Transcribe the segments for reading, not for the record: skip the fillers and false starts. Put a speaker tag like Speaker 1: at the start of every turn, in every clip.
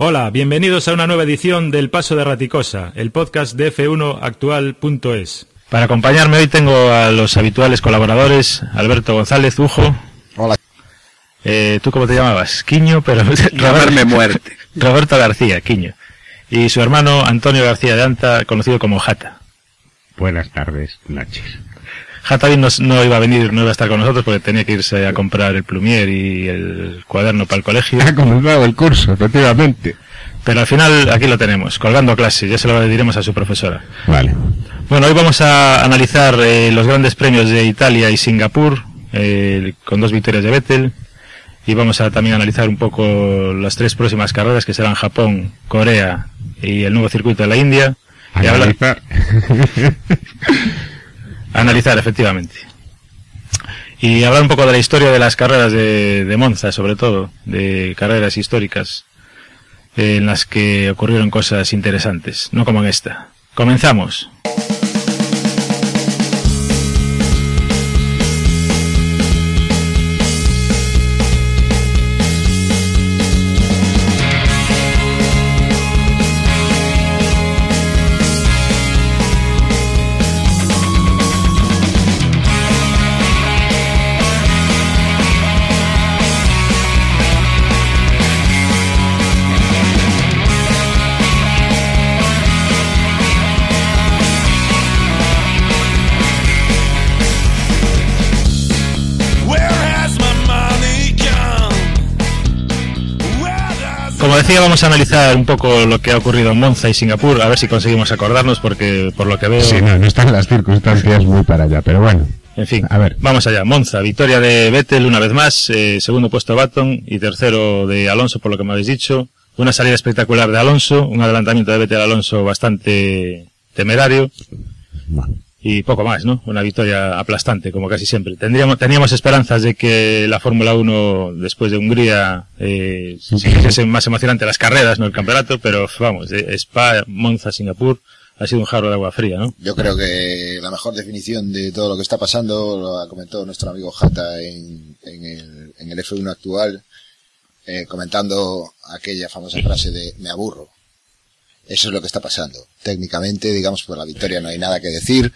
Speaker 1: Hola, bienvenidos a una nueva edición del Paso de Raticosa, el podcast de F1actual.es. Para acompañarme hoy tengo a los habituales colaboradores, Alberto González, Ujo.
Speaker 2: Hola.
Speaker 1: ¿Tú cómo te llamabas? Quiño, pero...
Speaker 2: Llamarme muerte.
Speaker 1: Roberto García, Quiño. Y su hermano Antonio García de Anta, conocido como Jata.
Speaker 3: Buenas tardes, noches.
Speaker 1: Jata bien no iba a venir, no iba a estar con nosotros porque tenía que irse a comprar el plumier y el cuaderno para el colegio.
Speaker 3: Ha comenzado el curso, efectivamente.
Speaker 1: Pero al final aquí lo tenemos, colgando clases, ya se lo diremos a su profesora.
Speaker 3: Vale.
Speaker 1: Bueno, hoy vamos a analizar los grandes premios de Italia y Singapur, con 2 victorias de Vettel. Y vamos a también analizar un poco las 3 próximas carreras, que serán Japón, Corea y el nuevo circuito de la India.
Speaker 3: Analizar.
Speaker 1: Analizar, efectivamente. Y hablar un poco de la historia de las carreras de Monza, sobre todo, de carreras históricas, en las que ocurrieron cosas interesantes, no como en esta. Comenzamos. Como decía, vamos a analizar un poco lo que ha ocurrido en Monza y Singapur, a ver si conseguimos acordarnos, porque por lo que veo...
Speaker 3: Sí, no están las circunstancias muy para allá, pero bueno.
Speaker 1: En fin,
Speaker 3: a ver.
Speaker 1: Vamos allá. Monza, victoria de Vettel una vez más, segundo puesto Button y tercero de Alonso, por lo que me habéis dicho. Una salida espectacular de Alonso, un adelantamiento de Vettel a Alonso bastante temerario.
Speaker 3: Bueno.
Speaker 1: Y poco más, ¿no? Una victoria aplastante, como casi siempre. Teníamos esperanzas de que la Fórmula 1, después de Hungría, se hiciese más emocionante las carreras, no el campeonato, pero vamos, Spa, Monza, Singapur, ha sido un jarro de agua fría, ¿no?
Speaker 2: Yo creo que la mejor definición de todo lo que está pasando lo ha comentado nuestro amigo Jata en el F1 actual, comentando aquella famosa frase de "me aburro". Eso es lo que está pasando. Técnicamente, digamos, por la victoria no hay nada que decir.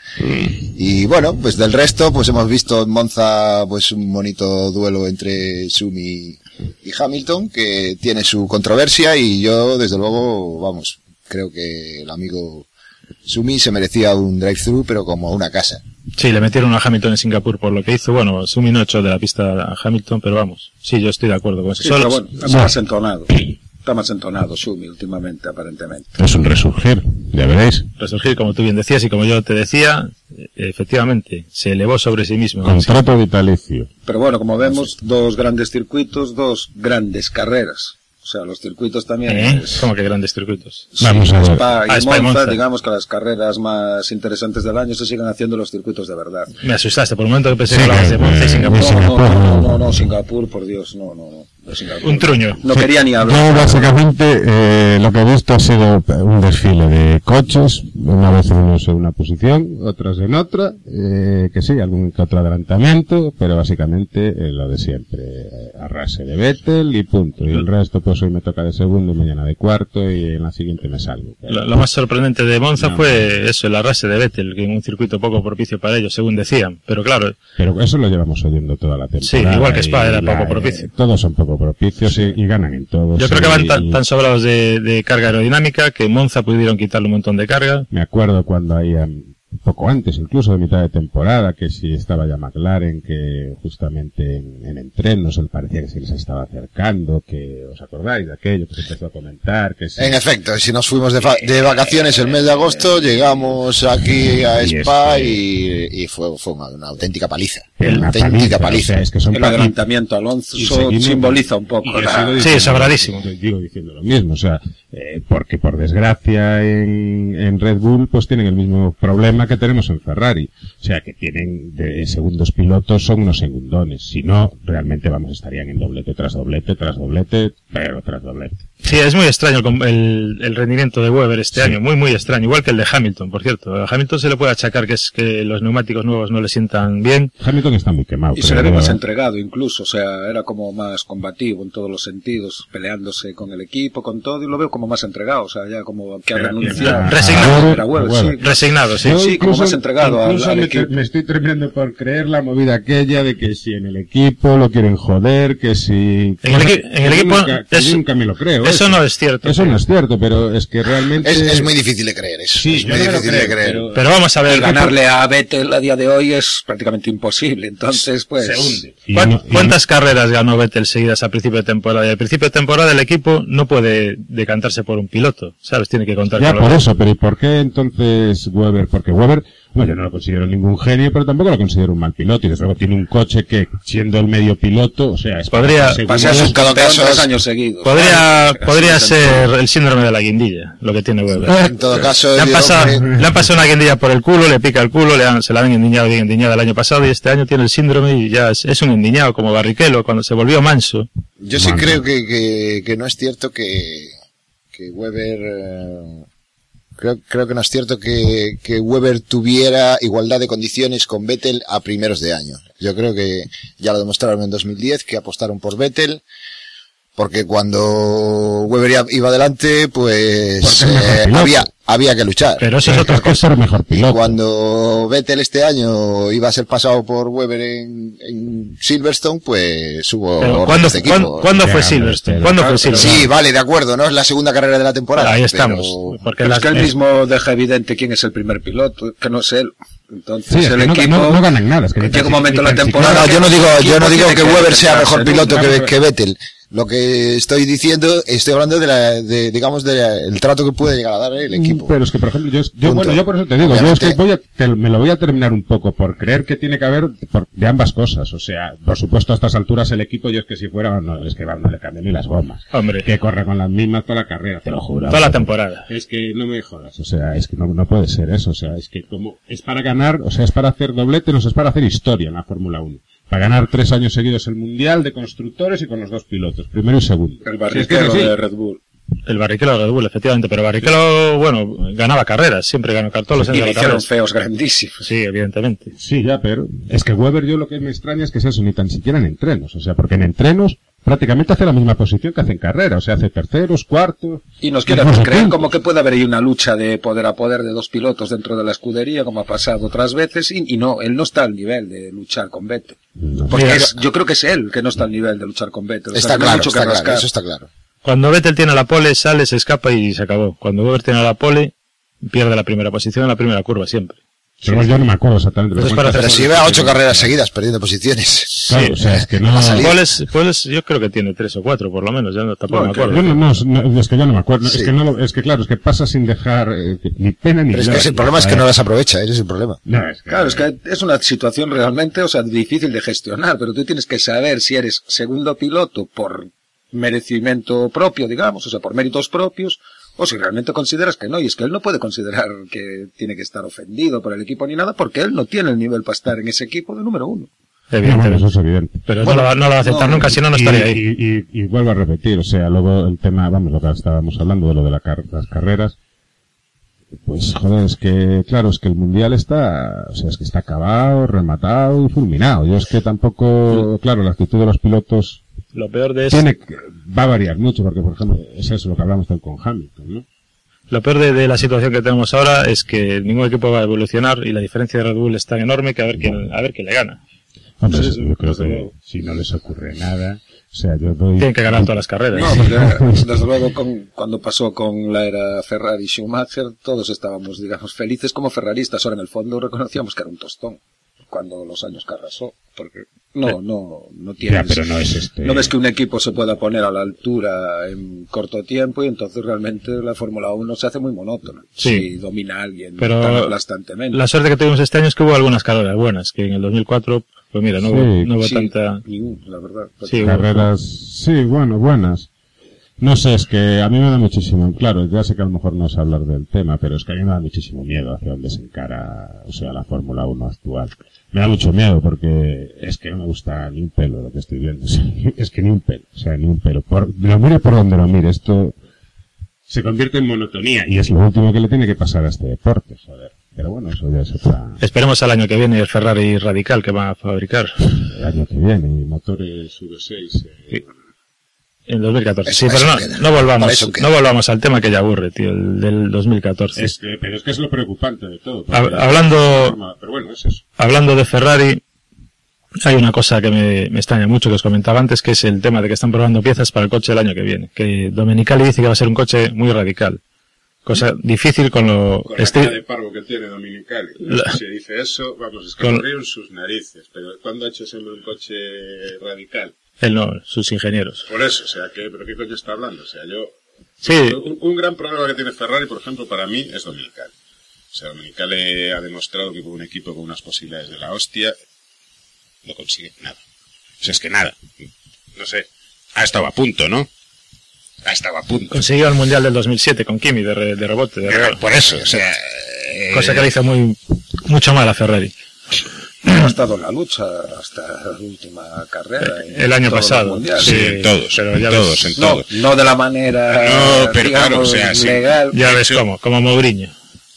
Speaker 2: Y bueno, pues del resto, pues hemos visto en Monza, pues un bonito duelo entre Sumi y Hamilton, que tiene su controversia, y yo, desde luego, vamos, creo que el amigo Sumi se merecía un drive-thru, pero como una casa.
Speaker 1: Sí, le metieron a Hamilton en Singapur por lo que hizo. Bueno, Sumi no echó de la pista a Hamilton, pero vamos, sí, yo estoy de acuerdo con eso.
Speaker 4: Sí, pero bueno, está más entonado. Está más entonado Sumi últimamente, aparentemente.
Speaker 3: Es un resurgir, ya veréis.
Speaker 1: Resurgir, como tú bien decías y como yo te decía, efectivamente, se elevó sobre sí mismo.
Speaker 3: Contrato vitalicio.
Speaker 4: Pero bueno, como vemos, 2 grandes circuitos, 2 grandes carreras. O sea, los circuitos también...
Speaker 1: ¿Cómo que grandes circuitos?
Speaker 4: Sí,
Speaker 3: vamos a ver.
Speaker 4: Spa y Monza, digamos que las carreras más interesantes del año se siguen haciendo los circuitos de verdad.
Speaker 1: Me asustaste, por un momento que pensé que hablabas de Monza y Singapur.
Speaker 4: No, Singapur, por Dios, no. Singapur.
Speaker 1: Un truño.
Speaker 4: No quería ni hablar.
Speaker 3: Yo básicamente lo que he visto ha sido un desfile de coches, una vez unos en una posición, otros en otra, que sí, algún que otro adelantamiento, pero básicamente lo de siempre, arrase de Vettel y punto. Y el resto, pues hoy me toca de segundo y mañana de cuarto y en la siguiente me salgo.
Speaker 1: Lo más sorprendente de Monza fue eso, el arrase de Vettel, que en un circuito poco propicio para ellos, según decían. Pero claro.
Speaker 3: Pero eso lo llevamos oyendo toda la temporada.
Speaker 1: Sí, igual que Spa era poco propicio.
Speaker 3: Todos son poco propicios y ganan en todos.
Speaker 1: Yo creo que van tan sobrados de carga aerodinámica que en Monza pudieron quitarle un montón de carga.
Speaker 3: Me acuerdo cuando un poco antes, incluso de mitad de temporada, que si estaba ya McLaren, que justamente en entrenos él parecía que se les estaba acercando, que os acordáis de aquello que se empezó a comentar, que sí.
Speaker 2: En efecto, si nos fuimos de vacaciones el mes de agosto, llegamos aquí a Spa y fue una auténtica paliza. Una auténtica paliza.
Speaker 3: O sea, es que son
Speaker 4: el adelantamiento Alonso simboliza un poco.
Speaker 1: Sí, sobradísimo.
Speaker 3: Digo diciendo lo mismo, o sea, porque por desgracia en Red Bull pues tienen el mismo problema que tenemos en Ferrari, o sea que tienen de segundos pilotos, son unos segundones, si no realmente estarían en doblete tras doblete tras doblete, pero tras doblete.
Speaker 1: Sí, es muy extraño el rendimiento de Webber este año, muy muy extraño, igual que el de Hamilton, por cierto. A Hamilton se le puede achacar que es que los neumáticos nuevos no le sientan bien.
Speaker 3: Hamilton está muy quemado.
Speaker 4: Y se le ve más entregado incluso, o sea, era como más combativo en todos los sentidos, peleándose con el equipo, con todo, y lo veo como más entregado, o sea, ya como que ha renunciado.
Speaker 1: Resignado, sí.
Speaker 4: Sí, como más entregado al equipo.
Speaker 3: Me estoy terminando por creer la movida aquella de que si en el equipo lo quieren joder, que si...
Speaker 1: En el equipo...
Speaker 3: Yo nunca me lo creo.
Speaker 1: Eso no es cierto.
Speaker 3: Eso no es cierto, pero es que realmente...
Speaker 2: Es muy difícil de creer eso.
Speaker 3: Sí,
Speaker 2: es muy difícil de creer.
Speaker 1: Pero vamos a ver...
Speaker 4: Ganarle a Vettel a día de hoy es prácticamente imposible, entonces pues...
Speaker 1: Se hunde. ¿Cuántas carreras ganó Vettel seguidas a principio de temporada? Y al principio de temporada el equipo no puede decantarse por un piloto, ¿sabes? Tiene que contar
Speaker 3: ya
Speaker 1: con
Speaker 3: por eso, pero ¿y por qué entonces Webber? Porque Webber, bueno, yo no lo considero ningún genio, pero tampoco lo considero un mal piloto, y desde luego tiene un coche que, siendo el medio piloto, o sea, es
Speaker 1: podría
Speaker 2: pasarse en cada caso
Speaker 4: 3 años seguidos.
Speaker 1: Podría ser el síndrome de la guindilla, lo que tiene Webber.
Speaker 2: En todo caso,
Speaker 1: le han pasado una guindilla por el culo, le pica el culo, se la han endiñado bien endiñada el año pasado, y este año tiene el síndrome y ya es un endiñado como Barrichello cuando se volvió manso.
Speaker 2: Yo sí creo que no es cierto que Webber... Creo que no es cierto que Webber tuviera igualdad de condiciones con Vettel a primeros de año. Yo creo que ya lo demostraron en 2010, que apostaron por Vettel, porque cuando Webber iba adelante, pues había que luchar.
Speaker 1: Pero eso es otra cosa.
Speaker 3: Mejor piloto.
Speaker 2: Y cuando Vettel este año iba a ser pasado por Webber en Silverstone, pues hubo...
Speaker 1: ¿Cuándo fue Silverstone?
Speaker 2: Sí, vale, de acuerdo, no es la segunda carrera de la temporada.
Speaker 1: Ahí estamos.
Speaker 4: Porque es que él mismo deja evidente quién es el primer piloto, que no es él. Entonces
Speaker 3: sí,
Speaker 4: el
Speaker 3: equipo
Speaker 4: no
Speaker 3: ganan nada. Es que
Speaker 4: llega un momento en la temporada.
Speaker 2: No, yo no digo que Webber sea mejor piloto que Vettel. Lo que estoy hablando del trato que puede llegar a dar el equipo.
Speaker 3: Pero es que, por ejemplo, yo por eso te digo,
Speaker 2: obviamente,
Speaker 3: yo es que me lo voy a terminar un poco por creer que tiene que haber de ambas cosas. O sea, por supuesto, a estas alturas el equipo, yo es que si fuera, no le cambian ni las gomas.
Speaker 1: Hombre.
Speaker 3: Que corre con las mismas toda la carrera, te lo juro.
Speaker 1: Toda la temporada.
Speaker 3: Es que no me jodas, o sea, es que no puede ser eso. O sea, es que como es para ganar, o sea, es para hacer doblete, no es para hacer historia en la Fórmula 1. Para ganar 3 años seguidos el Mundial de Constructores y con los 2 pilotos, primero y segundo.
Speaker 4: El Barrichello de Red Bull.
Speaker 1: El Barrichello de Red Bull, efectivamente, pero Barrichello, bueno, ganaba carreras, siempre ganó todos los años.
Speaker 4: Y hicieron feos grandísimos.
Speaker 1: Sí, evidentemente.
Speaker 3: Sí, ya, pero es que Webber, yo lo que me extraña es que es eso, ni tan siquiera en entrenos, o sea, porque en entrenos prácticamente hace la misma posición que hace en carrera, o sea, hace terceros, cuartos.
Speaker 4: Y nos quiere hacer creer como que puede haber ahí una lucha de poder a poder de 2 pilotos dentro de la escudería, como ha pasado otras veces, y no, él no está al nivel de luchar con Vettel. No. Porque yo creo que es él que no está al nivel de luchar con Vettel.
Speaker 2: Está claro, eso está claro.
Speaker 1: Cuando Vettel tiene la pole, sale, se escapa y se acabó. Cuando Webber tiene la pole, pierde la primera posición en la primera curva, siempre.
Speaker 3: Pero yo no me acuerdo exactamente.
Speaker 2: Pero si lleva 8 carreras seguidas perdiendo posiciones.
Speaker 3: Claro, o sea, es que no...
Speaker 1: Poles, yo creo que tiene 3 o 4 por lo menos, ya tampoco me acuerdo.
Speaker 3: Es que yo no me acuerdo. Sí. Es que claro, es que pasa sin dejar ni pena ni...
Speaker 2: Pero es que el problema es que no las aprovecha, ese es el problema.
Speaker 3: No, es que,
Speaker 4: claro, es que es una situación realmente, o sea, difícil de gestionar, pero tú tienes que saber si eres segundo piloto por merecimiento propio, digamos, o sea, por méritos propios, o si realmente consideras que no, y es que él no puede considerar que tiene que estar ofendido por el equipo ni nada, porque él no tiene el nivel para estar en ese equipo de número 1.
Speaker 1: Evidentemente.
Speaker 3: Eso es evidente.
Speaker 1: Pero bueno, no lo va a aceptar nunca, si no, no estaría ahí.
Speaker 3: Y vuelvo a repetir, o sea, luego el tema, vamos, lo que estábamos hablando de lo de las carreras, pues joder, es que, claro, es que el Mundial está, o sea, es que está acabado, rematado y fulminado. Yo es que tampoco, claro, la actitud de los pilotos,
Speaker 1: lo peor de
Speaker 3: va a variar mucho, porque por ejemplo, es eso lo que hablamos con Hamilton, ¿no?
Speaker 1: Lo peor de la situación que tenemos ahora es que ningún equipo va a evolucionar y la diferencia de Red Bull es tan enorme que a ver quién le gana.
Speaker 3: Hombre, yo creo que si no les ocurre nada, o sea,
Speaker 1: tienen que ganar todas las carreras.
Speaker 4: No, porque desde luego cuando pasó con la era Ferrari Schumacher, todos estábamos, digamos, felices como ferraristas. Ahora en el fondo reconocíamos que era un tostón cuando los años que arrasó, porque no tienes,
Speaker 3: pero no es
Speaker 4: no ves que un equipo se pueda poner a la altura en corto tiempo, y entonces realmente la Fórmula 1 se hace muy monótona.
Speaker 1: Sí.
Speaker 4: Si domina a alguien
Speaker 1: pero
Speaker 4: tan aplastantemente.
Speaker 1: La suerte que tuvimos este año es que hubo algunas carreras buenas, que en el 2004, pues mira, no hubo tanta...
Speaker 4: la verdad.
Speaker 1: Sí,
Speaker 3: carreras, sí, bueno, buenas. No sé, es que a mí me da muchísimo, claro, ya sé que a lo mejor no es hablar del tema, pero es que a mí me da muchísimo miedo hacia dónde se encara, o sea, la Fórmula 1 actual. Me da mucho miedo porque es que no me gusta ni un pelo lo que estoy viendo, o sea, es que ni un pelo, lo mire por donde lo mire, esto se convierte en monotonía y es lo último que le tiene que pasar a este deporte, joder. Pero bueno, eso ya es otra...
Speaker 1: Esperemos al año que viene el Ferrari Radical que va a fabricar.
Speaker 3: El año que viene, y motores V6,
Speaker 1: Sí. En 2014.
Speaker 2: Eso,
Speaker 1: sí, pero
Speaker 2: eso
Speaker 1: no volvamos al tema que ya aburre, tío, el del 2014.
Speaker 3: Pero es que es lo preocupante de todo. Pero bueno, es eso.
Speaker 1: Hablando de Ferrari, hay una cosa que me extraña mucho que os comentaba antes, que es el tema de que están probando piezas para el coche del año que viene. Que Domenicali dice que va a ser un coche muy radical. Cosa difícil con lo...
Speaker 3: Con la cara de parvo que tiene Domenicali. Si dice eso, vamos, es que corrieron sus narices. Pero ¿cuándo ha hecho ese un coche radical?
Speaker 1: Él no, sus ingenieros.
Speaker 3: Por eso, o sea, ¿pero qué coño está hablando? O sea,
Speaker 1: Sí.
Speaker 3: Un gran problema que tiene Ferrari, por ejemplo, para mí, es Domenicali. O sea, Domenicali ha demostrado que con un equipo con unas posibilidades de la hostia, no consigue nada. O sea, es que nada. No sé. Ha estado a punto, ¿no? Ha estado a punto.
Speaker 1: Consiguió el Mundial del 2007 con Kimi de rebote.
Speaker 3: Por eso, o sea...
Speaker 1: Cosa que le hizo mucho mal a Ferrari.
Speaker 4: Ha estado en la lucha hasta la última carrera.
Speaker 1: El año pasado.
Speaker 3: Sí, en todos.
Speaker 1: Pero ya
Speaker 3: todos,
Speaker 1: ves,
Speaker 3: en todos.
Speaker 4: No de la manera
Speaker 3: pero
Speaker 4: digamos,
Speaker 3: claro, o sea, sí.
Speaker 4: legal.
Speaker 1: Ya ves como Mourinho.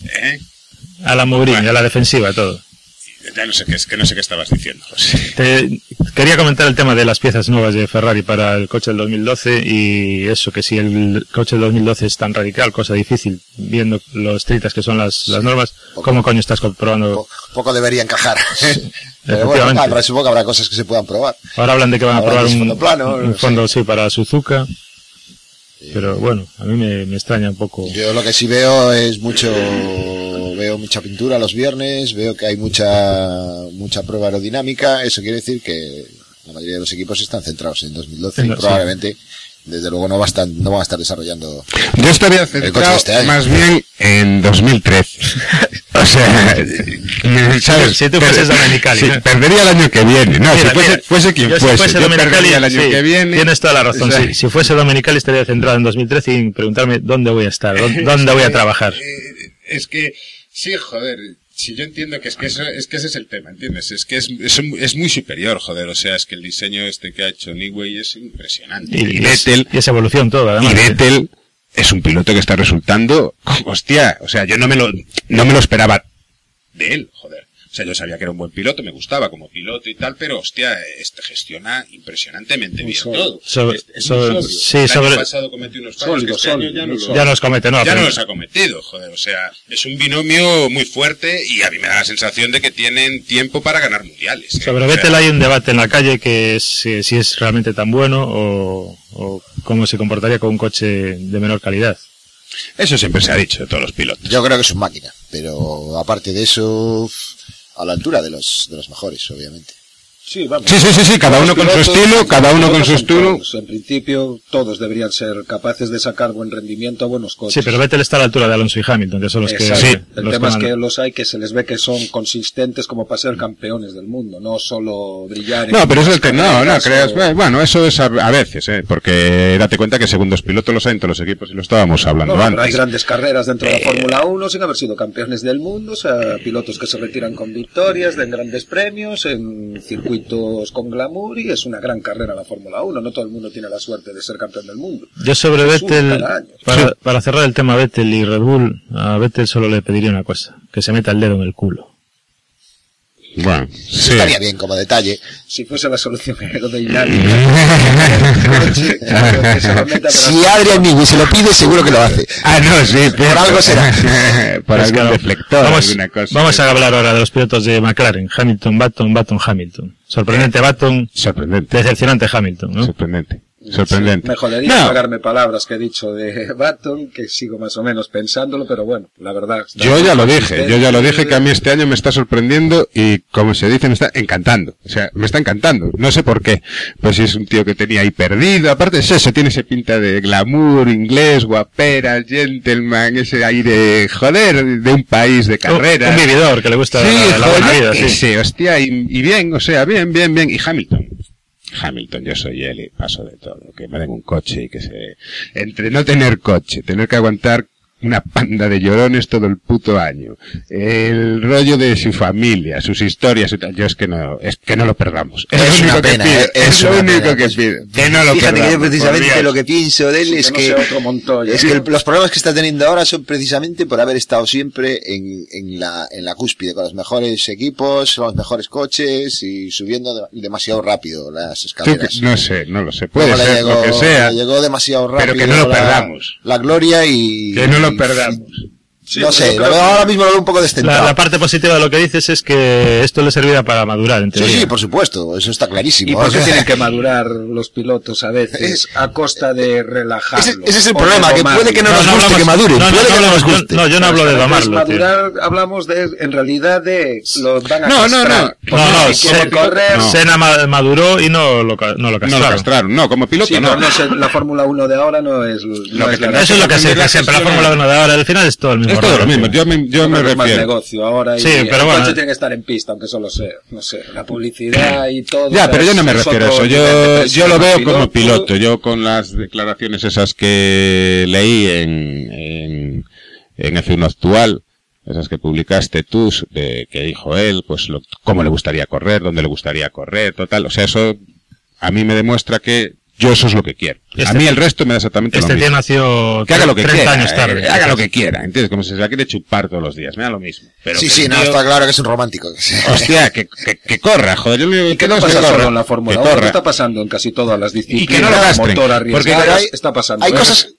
Speaker 1: A la Mourinho, a la defensiva, todo.
Speaker 3: Ya no sé qué estabas diciendo, José.
Speaker 1: Quería comentar el tema de las piezas nuevas de Ferrari para el coche del 2012 y eso, que si el coche del 2012 es tan radical, cosa difícil, viendo lo estrictas que son las normas, ¿cómo coño estás comprobando?
Speaker 2: Poco debería encajar.
Speaker 1: Sí,
Speaker 2: pero bueno, supongo que habrá cosas que se puedan probar.
Speaker 1: Ahora hablan de que van a probar
Speaker 2: un
Speaker 1: fondo sí, para Suzuka. Pero bueno, a mí me extraña un poco.
Speaker 2: Yo lo que sí veo es veo mucha pintura los viernes, veo que hay mucha prueba aerodinámica, eso quiere decir que la mayoría de los equipos están centrados en 2012 y probablemente, desde luego, no van a estar desarrollando.
Speaker 3: Yo estaría centrado
Speaker 2: este
Speaker 3: más bien en 2013. O sea, ¿sabes?
Speaker 1: Si tú fueses Domenicali.
Speaker 3: Sí, perdería el año que viene. No,
Speaker 1: mira,
Speaker 3: si fuese quien fuese. Yo perdería el año que viene.
Speaker 1: Tienes toda la razón. Sí. Si fuese Domenicali estaría centrado en 2013 y preguntarme dónde voy a estar, dónde voy a trabajar.
Speaker 3: Es que, sí, joder. Si yo entiendo que ese es el tema, ¿entiendes? Es que es muy superior, joder. O sea, es que el diseño que ha hecho Newey es impresionante.
Speaker 1: Y Vettel. Y esa evolución toda, además.
Speaker 3: Y Vettel es un piloto que está resultando, hostia, o sea, yo no me lo esperaba de él, joder. O sea, yo sabía que era un buen piloto, me gustaba como piloto y tal, pero hostia, gestiona impresionantemente bien todo. El año pasado cometió unos fallos que este año
Speaker 1: ya no los comete,
Speaker 3: ya no los ha cometido, joder. O sea, es un binomio muy fuerte y a mí me da la sensación de que tienen tiempo para ganar mundiales.
Speaker 1: Sobre Vettel hay un debate en la calle que es si es realmente tan bueno o cómo se comportaría con un coche de menor calidad.
Speaker 3: Eso siempre se ha dicho de todos los pilotos.
Speaker 2: Yo creo que es un máquina, pero aparte de eso, a la altura de los mejores, obviamente.
Speaker 4: Sí, vamos.
Speaker 3: Sí, cada uno con su estilo,
Speaker 4: En principio, todos deberían ser capaces de sacar buen rendimiento a buenos coches.
Speaker 1: Sí, pero Vettel está a la altura de Alonso y Hamilton, que son los
Speaker 4: exacto.
Speaker 1: que...
Speaker 4: Sí. El tema es que los hay que se les ve que son consistentes como para ser campeones del mundo, no solo brillar.
Speaker 3: No, pero eso es que no creas. Bueno, eso es a veces, porque date cuenta que segundos pilotos los hay en todos los equipos y lo estábamos hablando antes.
Speaker 4: Pero hay grandes carreras dentro de la Fórmula 1 sin haber sido campeones del mundo, o sea, pilotos que se retiran con victorias, den grandes premios en circuitos con glamour y es una gran carrera la Fórmula 1. No todo el mundo tiene la suerte de ser campeón del mundo.
Speaker 1: Yo sobre Vettel, para cerrar el tema Vettel y Red Bull, a Vettel solo le pediría una cosa, que se meta el dedo en el culo.
Speaker 3: Bueno, sí.
Speaker 2: Estaría bien como detalle.
Speaker 4: Si fuese la solución aerodinámica.
Speaker 2: Si Adrian Newey se lo pide, seguro que lo hace.
Speaker 3: No, sí.
Speaker 2: Por algo será.
Speaker 3: Por algún deflector, alguna cosa.
Speaker 1: Vamos a hablar ahora de los pilotos de McLaren. Hamilton, Button, Hamilton. Sorprendente Button.
Speaker 3: Sorprendente.
Speaker 1: Decepcionante Hamilton, ¿no?
Speaker 3: Sorprendente.
Speaker 4: Sí, me jodería pagarme palabras que he dicho de Button, que sigo más o menos pensándolo, pero bueno, la verdad.
Speaker 3: Yo ya lo dije que a mí este año me está sorprendiendo y, como se dice, me está encantando. O sea, me está encantando. No sé por qué. Pues si es un tío que tenía ahí perdido. Aparte es eso, tiene ese pinta de glamour, inglés, guapera, gentleman, ese aire, joder, de un país de carrera.
Speaker 1: Un vividor que le gusta la buena vida.
Speaker 3: Sí, hostia, y bien, o sea, bien. Y Hamilton. Hamilton, yo soy él y paso de todo. Que me den un coche y que se... Entre no tener coche, tener que aguantar una panda de llorones todo el puto año, el rollo de su familia, sus historias y tal, yo es que no lo perdamos.
Speaker 2: Es una pena,
Speaker 3: es lo único que pido. Que no lo
Speaker 2: Fíjate
Speaker 3: perdamos.
Speaker 2: que yo precisamente lo que pienso de él es que los problemas que está teniendo ahora son precisamente por haber estado siempre en la cúspide, con los mejores equipos, los mejores coches y subiendo demasiado rápido las escaleras.
Speaker 3: No lo sé, puede ser lo que sea.
Speaker 2: Llegó demasiado rápido.
Speaker 3: Pero que no lo perdamos.
Speaker 2: La gloria y...
Speaker 3: Que no lo perdamos.
Speaker 2: Sí, no sé, ahora mismo lo veo un poco descentrado.
Speaker 1: La parte positiva de lo que dices es que esto le servirá para madurar, en teoría.
Speaker 2: Sí, por supuesto, eso está clarísimo.
Speaker 4: ¿Y por qué tienen que madurar los pilotos a veces a costa de relajarlo?
Speaker 2: Ese es el problema, que puede que no nos guste que maduren.
Speaker 1: Yo no hablo de domarlo.
Speaker 4: Madurar, hablamos en realidad de lo van a
Speaker 1: castrar. Senna maduró y no lo castraron.
Speaker 3: No, como piloto
Speaker 4: sí,
Speaker 3: no.
Speaker 4: La Fórmula 1 de ahora no es
Speaker 1: eso es lo que siempre la Fórmula 1 de ahora, al final es todo el mismo.
Speaker 3: Es todo lo mismo, yo me refiero.
Speaker 4: Más negocio ahora
Speaker 1: sí,
Speaker 4: pero el coche tiene que estar en pista, aunque solo sea, no sé, la publicidad y todo.
Speaker 3: Ya, pero yo no me refiero a eso, yo lo veo como piloto, yo con las declaraciones esas que leí en F1 Actual, esas que publicaste tú, que dijo él, pues cómo le gustaría correr, dónde le gustaría correr, total, o sea, eso a mí me demuestra que yo eso es lo que quiero. A mí el resto me da exactamente lo mismo.
Speaker 1: Tío nació
Speaker 3: que haga lo que
Speaker 1: 30
Speaker 3: quiera,
Speaker 1: años tarde.
Speaker 3: Haga lo que quiera, ¿entiendes? Como si se la quiere chupar todos los días, me da lo mismo. Pero
Speaker 2: sí, no, está claro que es un romántico.
Speaker 3: Hostia, que corra, joder.
Speaker 4: ¿Y qué no pasa solo en la Fórmula 1? ¿Qué está pasando en casi todas las disciplinas?
Speaker 3: Y que no lo gastren.
Speaker 4: Porque está pasando.
Speaker 2: Hay cosas...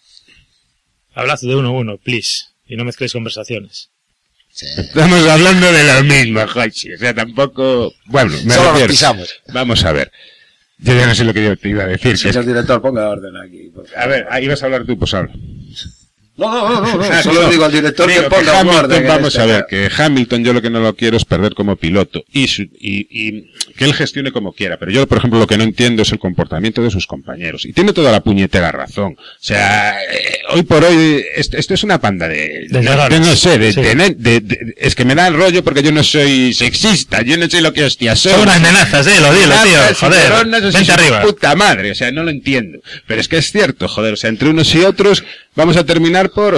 Speaker 1: Hablad de 1-1, please. Y no mezcléis conversaciones.
Speaker 2: Sí.
Speaker 3: Estamos hablando de lo mismo, Jochi. O sea, tampoco... Bueno,
Speaker 2: solo nos pisamos.
Speaker 3: Vamos a ver. Yo ya no sé lo que yo te iba a decir.
Speaker 4: Señor director, ponga orden aquí.
Speaker 3: A ver, ahí vas a hablar tú, pues habla.
Speaker 4: No. Solo digo al director que ponga orden.
Speaker 3: Vamos a ver, que Hamilton yo lo que no lo quiero es perder como piloto y que él gestione como quiera. Pero yo, por ejemplo, lo que no entiendo es el comportamiento de sus compañeros. Y tiene toda la puñetera razón. O sea, hoy por hoy, esto es una panda no sé, es que me da el rollo porque yo no soy sexista, yo no sé lo que hostia soy.
Speaker 1: Son unas nenazas, lo dilo, tío, joder, vente arriba.
Speaker 3: Puta madre, o sea, no lo entiendo. Pero es que es cierto, joder, o sea, entre unos y otros vamos a terminar por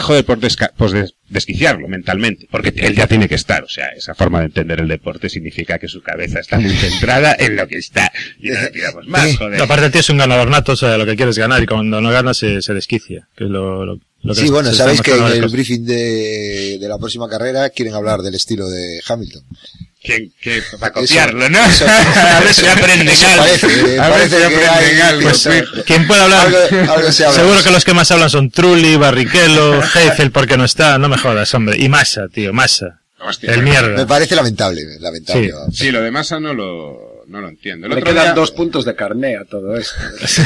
Speaker 3: desquiciarlo mentalmente, porque él ya tiene que estar, o sea, esa forma de entender el deporte significa que su cabeza está muy centrada en lo que está, y no le pidamos más, joder.
Speaker 1: Aparte el tío es un ganador nato, o sea, lo que quieres ganar, y cuando no ganas se desquicia, que es lo que
Speaker 2: sí, bueno, sabéis que en el briefing de la próxima carrera quieren hablar del estilo de Hamilton.
Speaker 3: Que para copiarlo, ¿no? A ver si aprenden algo.
Speaker 2: Parece que hay algo.
Speaker 1: ¿Quién puede hablar?
Speaker 2: Algo se habla.
Speaker 1: Seguro que los que más hablan son Trulli, Barrichello, Heifel, porque no está, no me jodas, hombre. Y Massa, tío, Massa. Hostia, el mierda.
Speaker 2: Me parece lamentable.
Speaker 3: Sí, lo de Massa no lo entiendo.
Speaker 4: Le quedan 2 puntos de carné a todo esto.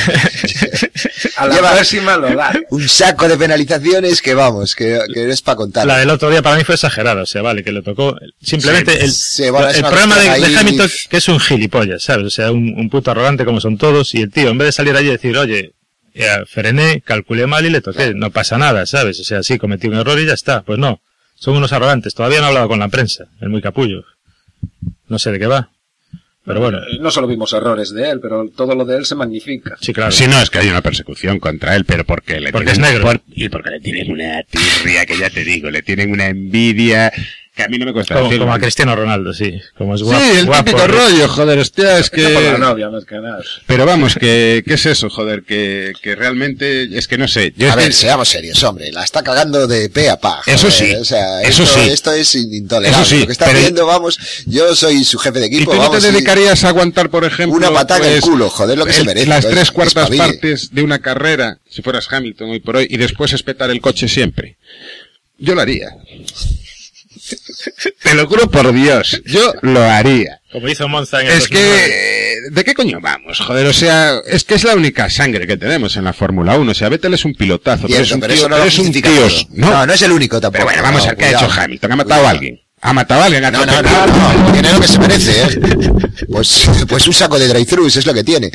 Speaker 4: A la próxima lo da.
Speaker 2: Un saco de penalizaciones que vamos, que es para contar.
Speaker 1: La del otro día para mí fue exagerada, o sea, vale, que le tocó. Simplemente el problema de Hamilton que es un gilipollas, ¿sabes? O sea, un puto arrogante como son todos, y el tío, en vez de salir allí y decir, oye, frené, calculé mal y le toqué, no pasa nada, ¿sabes? O sea, sí, cometí un error y ya está. Pues no, son unos arrogantes, todavía no he hablado con la prensa, el muy capullo. No sé de qué va. Pero bueno.
Speaker 4: No solo vimos errores de él, pero todo lo de él se magnifica.
Speaker 1: Sí, claro.
Speaker 3: Sí, no, es que hay una persecución contra él, pero porque
Speaker 1: es negro.
Speaker 3: Y porque le tienen una tirria, que ya te digo, le tienen una envidia, que a mí no me cuesta decirlo.
Speaker 1: Como a Cristiano Ronaldo, sí. Como es guapo.
Speaker 3: Sí, el típico rollo, joder, hostia, es que...
Speaker 4: Por la novia, más que nada.
Speaker 3: Pero vamos, ¿qué es eso, joder? Que realmente, es que no sé.
Speaker 2: A ver, seamos serios, hombre, la está cagando de pe a pa. Joder,
Speaker 3: eso sí.
Speaker 2: O sea,
Speaker 3: eso sí.
Speaker 2: Esto es intolerable.
Speaker 3: Eso sí,
Speaker 2: lo que está haciendo, vamos, yo soy su jefe de equipo.
Speaker 3: ¿Y tú no te dedicarías a aguantar, por ejemplo,
Speaker 2: una patada en el culo, joder, lo que se merece?
Speaker 3: Las 3/4 partes de una carrera, si fueras Hamilton hoy por hoy, y después espetar el coche siempre? Yo lo haría. Te lo juro por Dios, yo lo haría.
Speaker 1: Como hizo Monza en el
Speaker 3: 2009. ¿De qué coño vamos? Joder, o sea, es que es la única sangre que tenemos en la Fórmula 1. O sea, Vettel es un pilotazo, pero es un tío.
Speaker 2: No, no es el único tampoco.
Speaker 3: Pero bueno, vamos a ver qué ha hecho Hamilton. Ha matado a alguien. Ha matado a alguien,
Speaker 2: No, tiene lo que se merece, ¿eh? Pues un saco de drive-thrus es lo que tiene.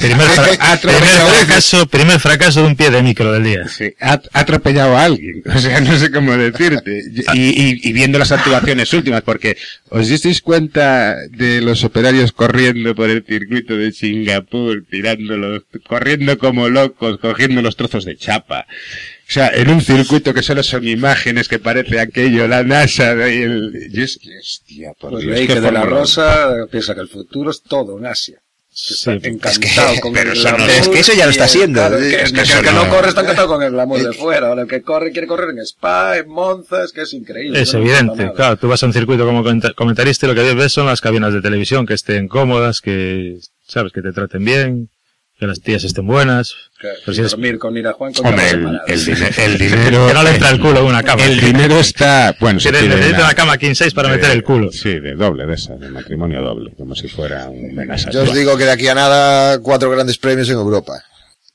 Speaker 1: Primer fracaso de un pie de micro del día.
Speaker 3: Sí, ha atropellado a alguien, o sea, no sé cómo decirte. Y viendo las actuaciones últimas, porque os disteis cuenta de los operarios corriendo por el circuito de Singapur, corriendo como locos, cogiendo los trozos de chapa. O sea, en un circuito que solo son imágenes, que parece aquello, la NASA, hostia, por
Speaker 4: pues
Speaker 3: Dios,
Speaker 4: leí
Speaker 3: qué
Speaker 4: que De la
Speaker 3: Fórmula
Speaker 4: Rosa piensa que el futuro es todo en Asia. Está encantado con el glamour.
Speaker 2: Es que eso ya lo está haciendo.
Speaker 4: Claro, el que no corre está encantado con el glamour de fuera. Ahora el que corre quiere correr en Spa, en Monza, es que es increíble.
Speaker 1: Es evidente, claro, tú vas a un circuito como comentarista y lo que ves son las cabinas de televisión que estén cómodas, que, sabes, que te traten bien, que las tías estén buenas.
Speaker 4: Claro,
Speaker 1: pero si
Speaker 4: dormir con Irajuan con
Speaker 3: Hombre, el dinero...
Speaker 1: que no le entra el culo en una cama.
Speaker 3: El dinero está... Bueno, se pide
Speaker 1: necesita una cama king size para meter el culo.
Speaker 3: Sí, de doble, de esa, de matrimonio doble, como si fuera un menaje.
Speaker 2: Yo os digo que de aquí a nada 4 grandes premios en Europa.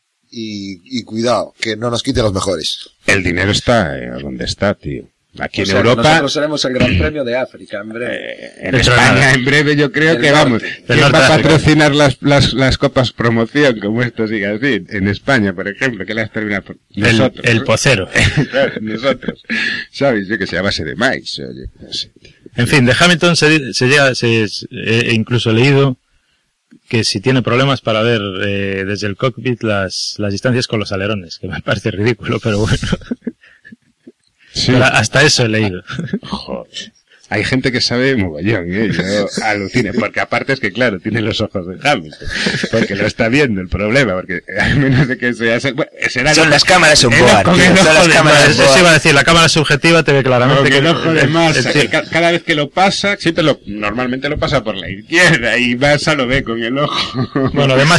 Speaker 2: Y cuidado, que no nos quiten los mejores.
Speaker 3: El dinero está donde está, tío. Aquí en
Speaker 4: sea,
Speaker 3: Europa...
Speaker 4: Nosotros seremos el Gran Premio de África, en breve.
Speaker 3: En España, en breve, yo creo que vamos. ¿Quién va a patrocinar las copas promoción, como esto sigue así? En España, por ejemplo, que las termina por nosotros.
Speaker 1: El pocero.
Speaker 3: Claro, nosotros. ¿Sabes? Yo que sé, a base de maíz, oye. No sé.
Speaker 1: En fin, de Hamilton he incluso leído que si tiene problemas para ver desde el cockpit las distancias con los alerones, que me parece ridículo, pero bueno.
Speaker 3: Sí.
Speaker 1: Pero hasta eso he leído.
Speaker 3: Joder. Hay gente que sabe mogollón, yo alucino, porque aparte es que claro, tiene los ojos de Hamilton, porque lo está viendo el problema, porque a menos de que sea, bueno, será
Speaker 2: son las cámaras on board,
Speaker 1: son las cámaras. Eso iba a decir, la cámara subjetiva te ve claramente que
Speaker 3: el ojo de Massa, cada vez que lo pasa, normalmente lo pasa por la izquierda y Massa lo ve con el ojo.
Speaker 1: Bueno, de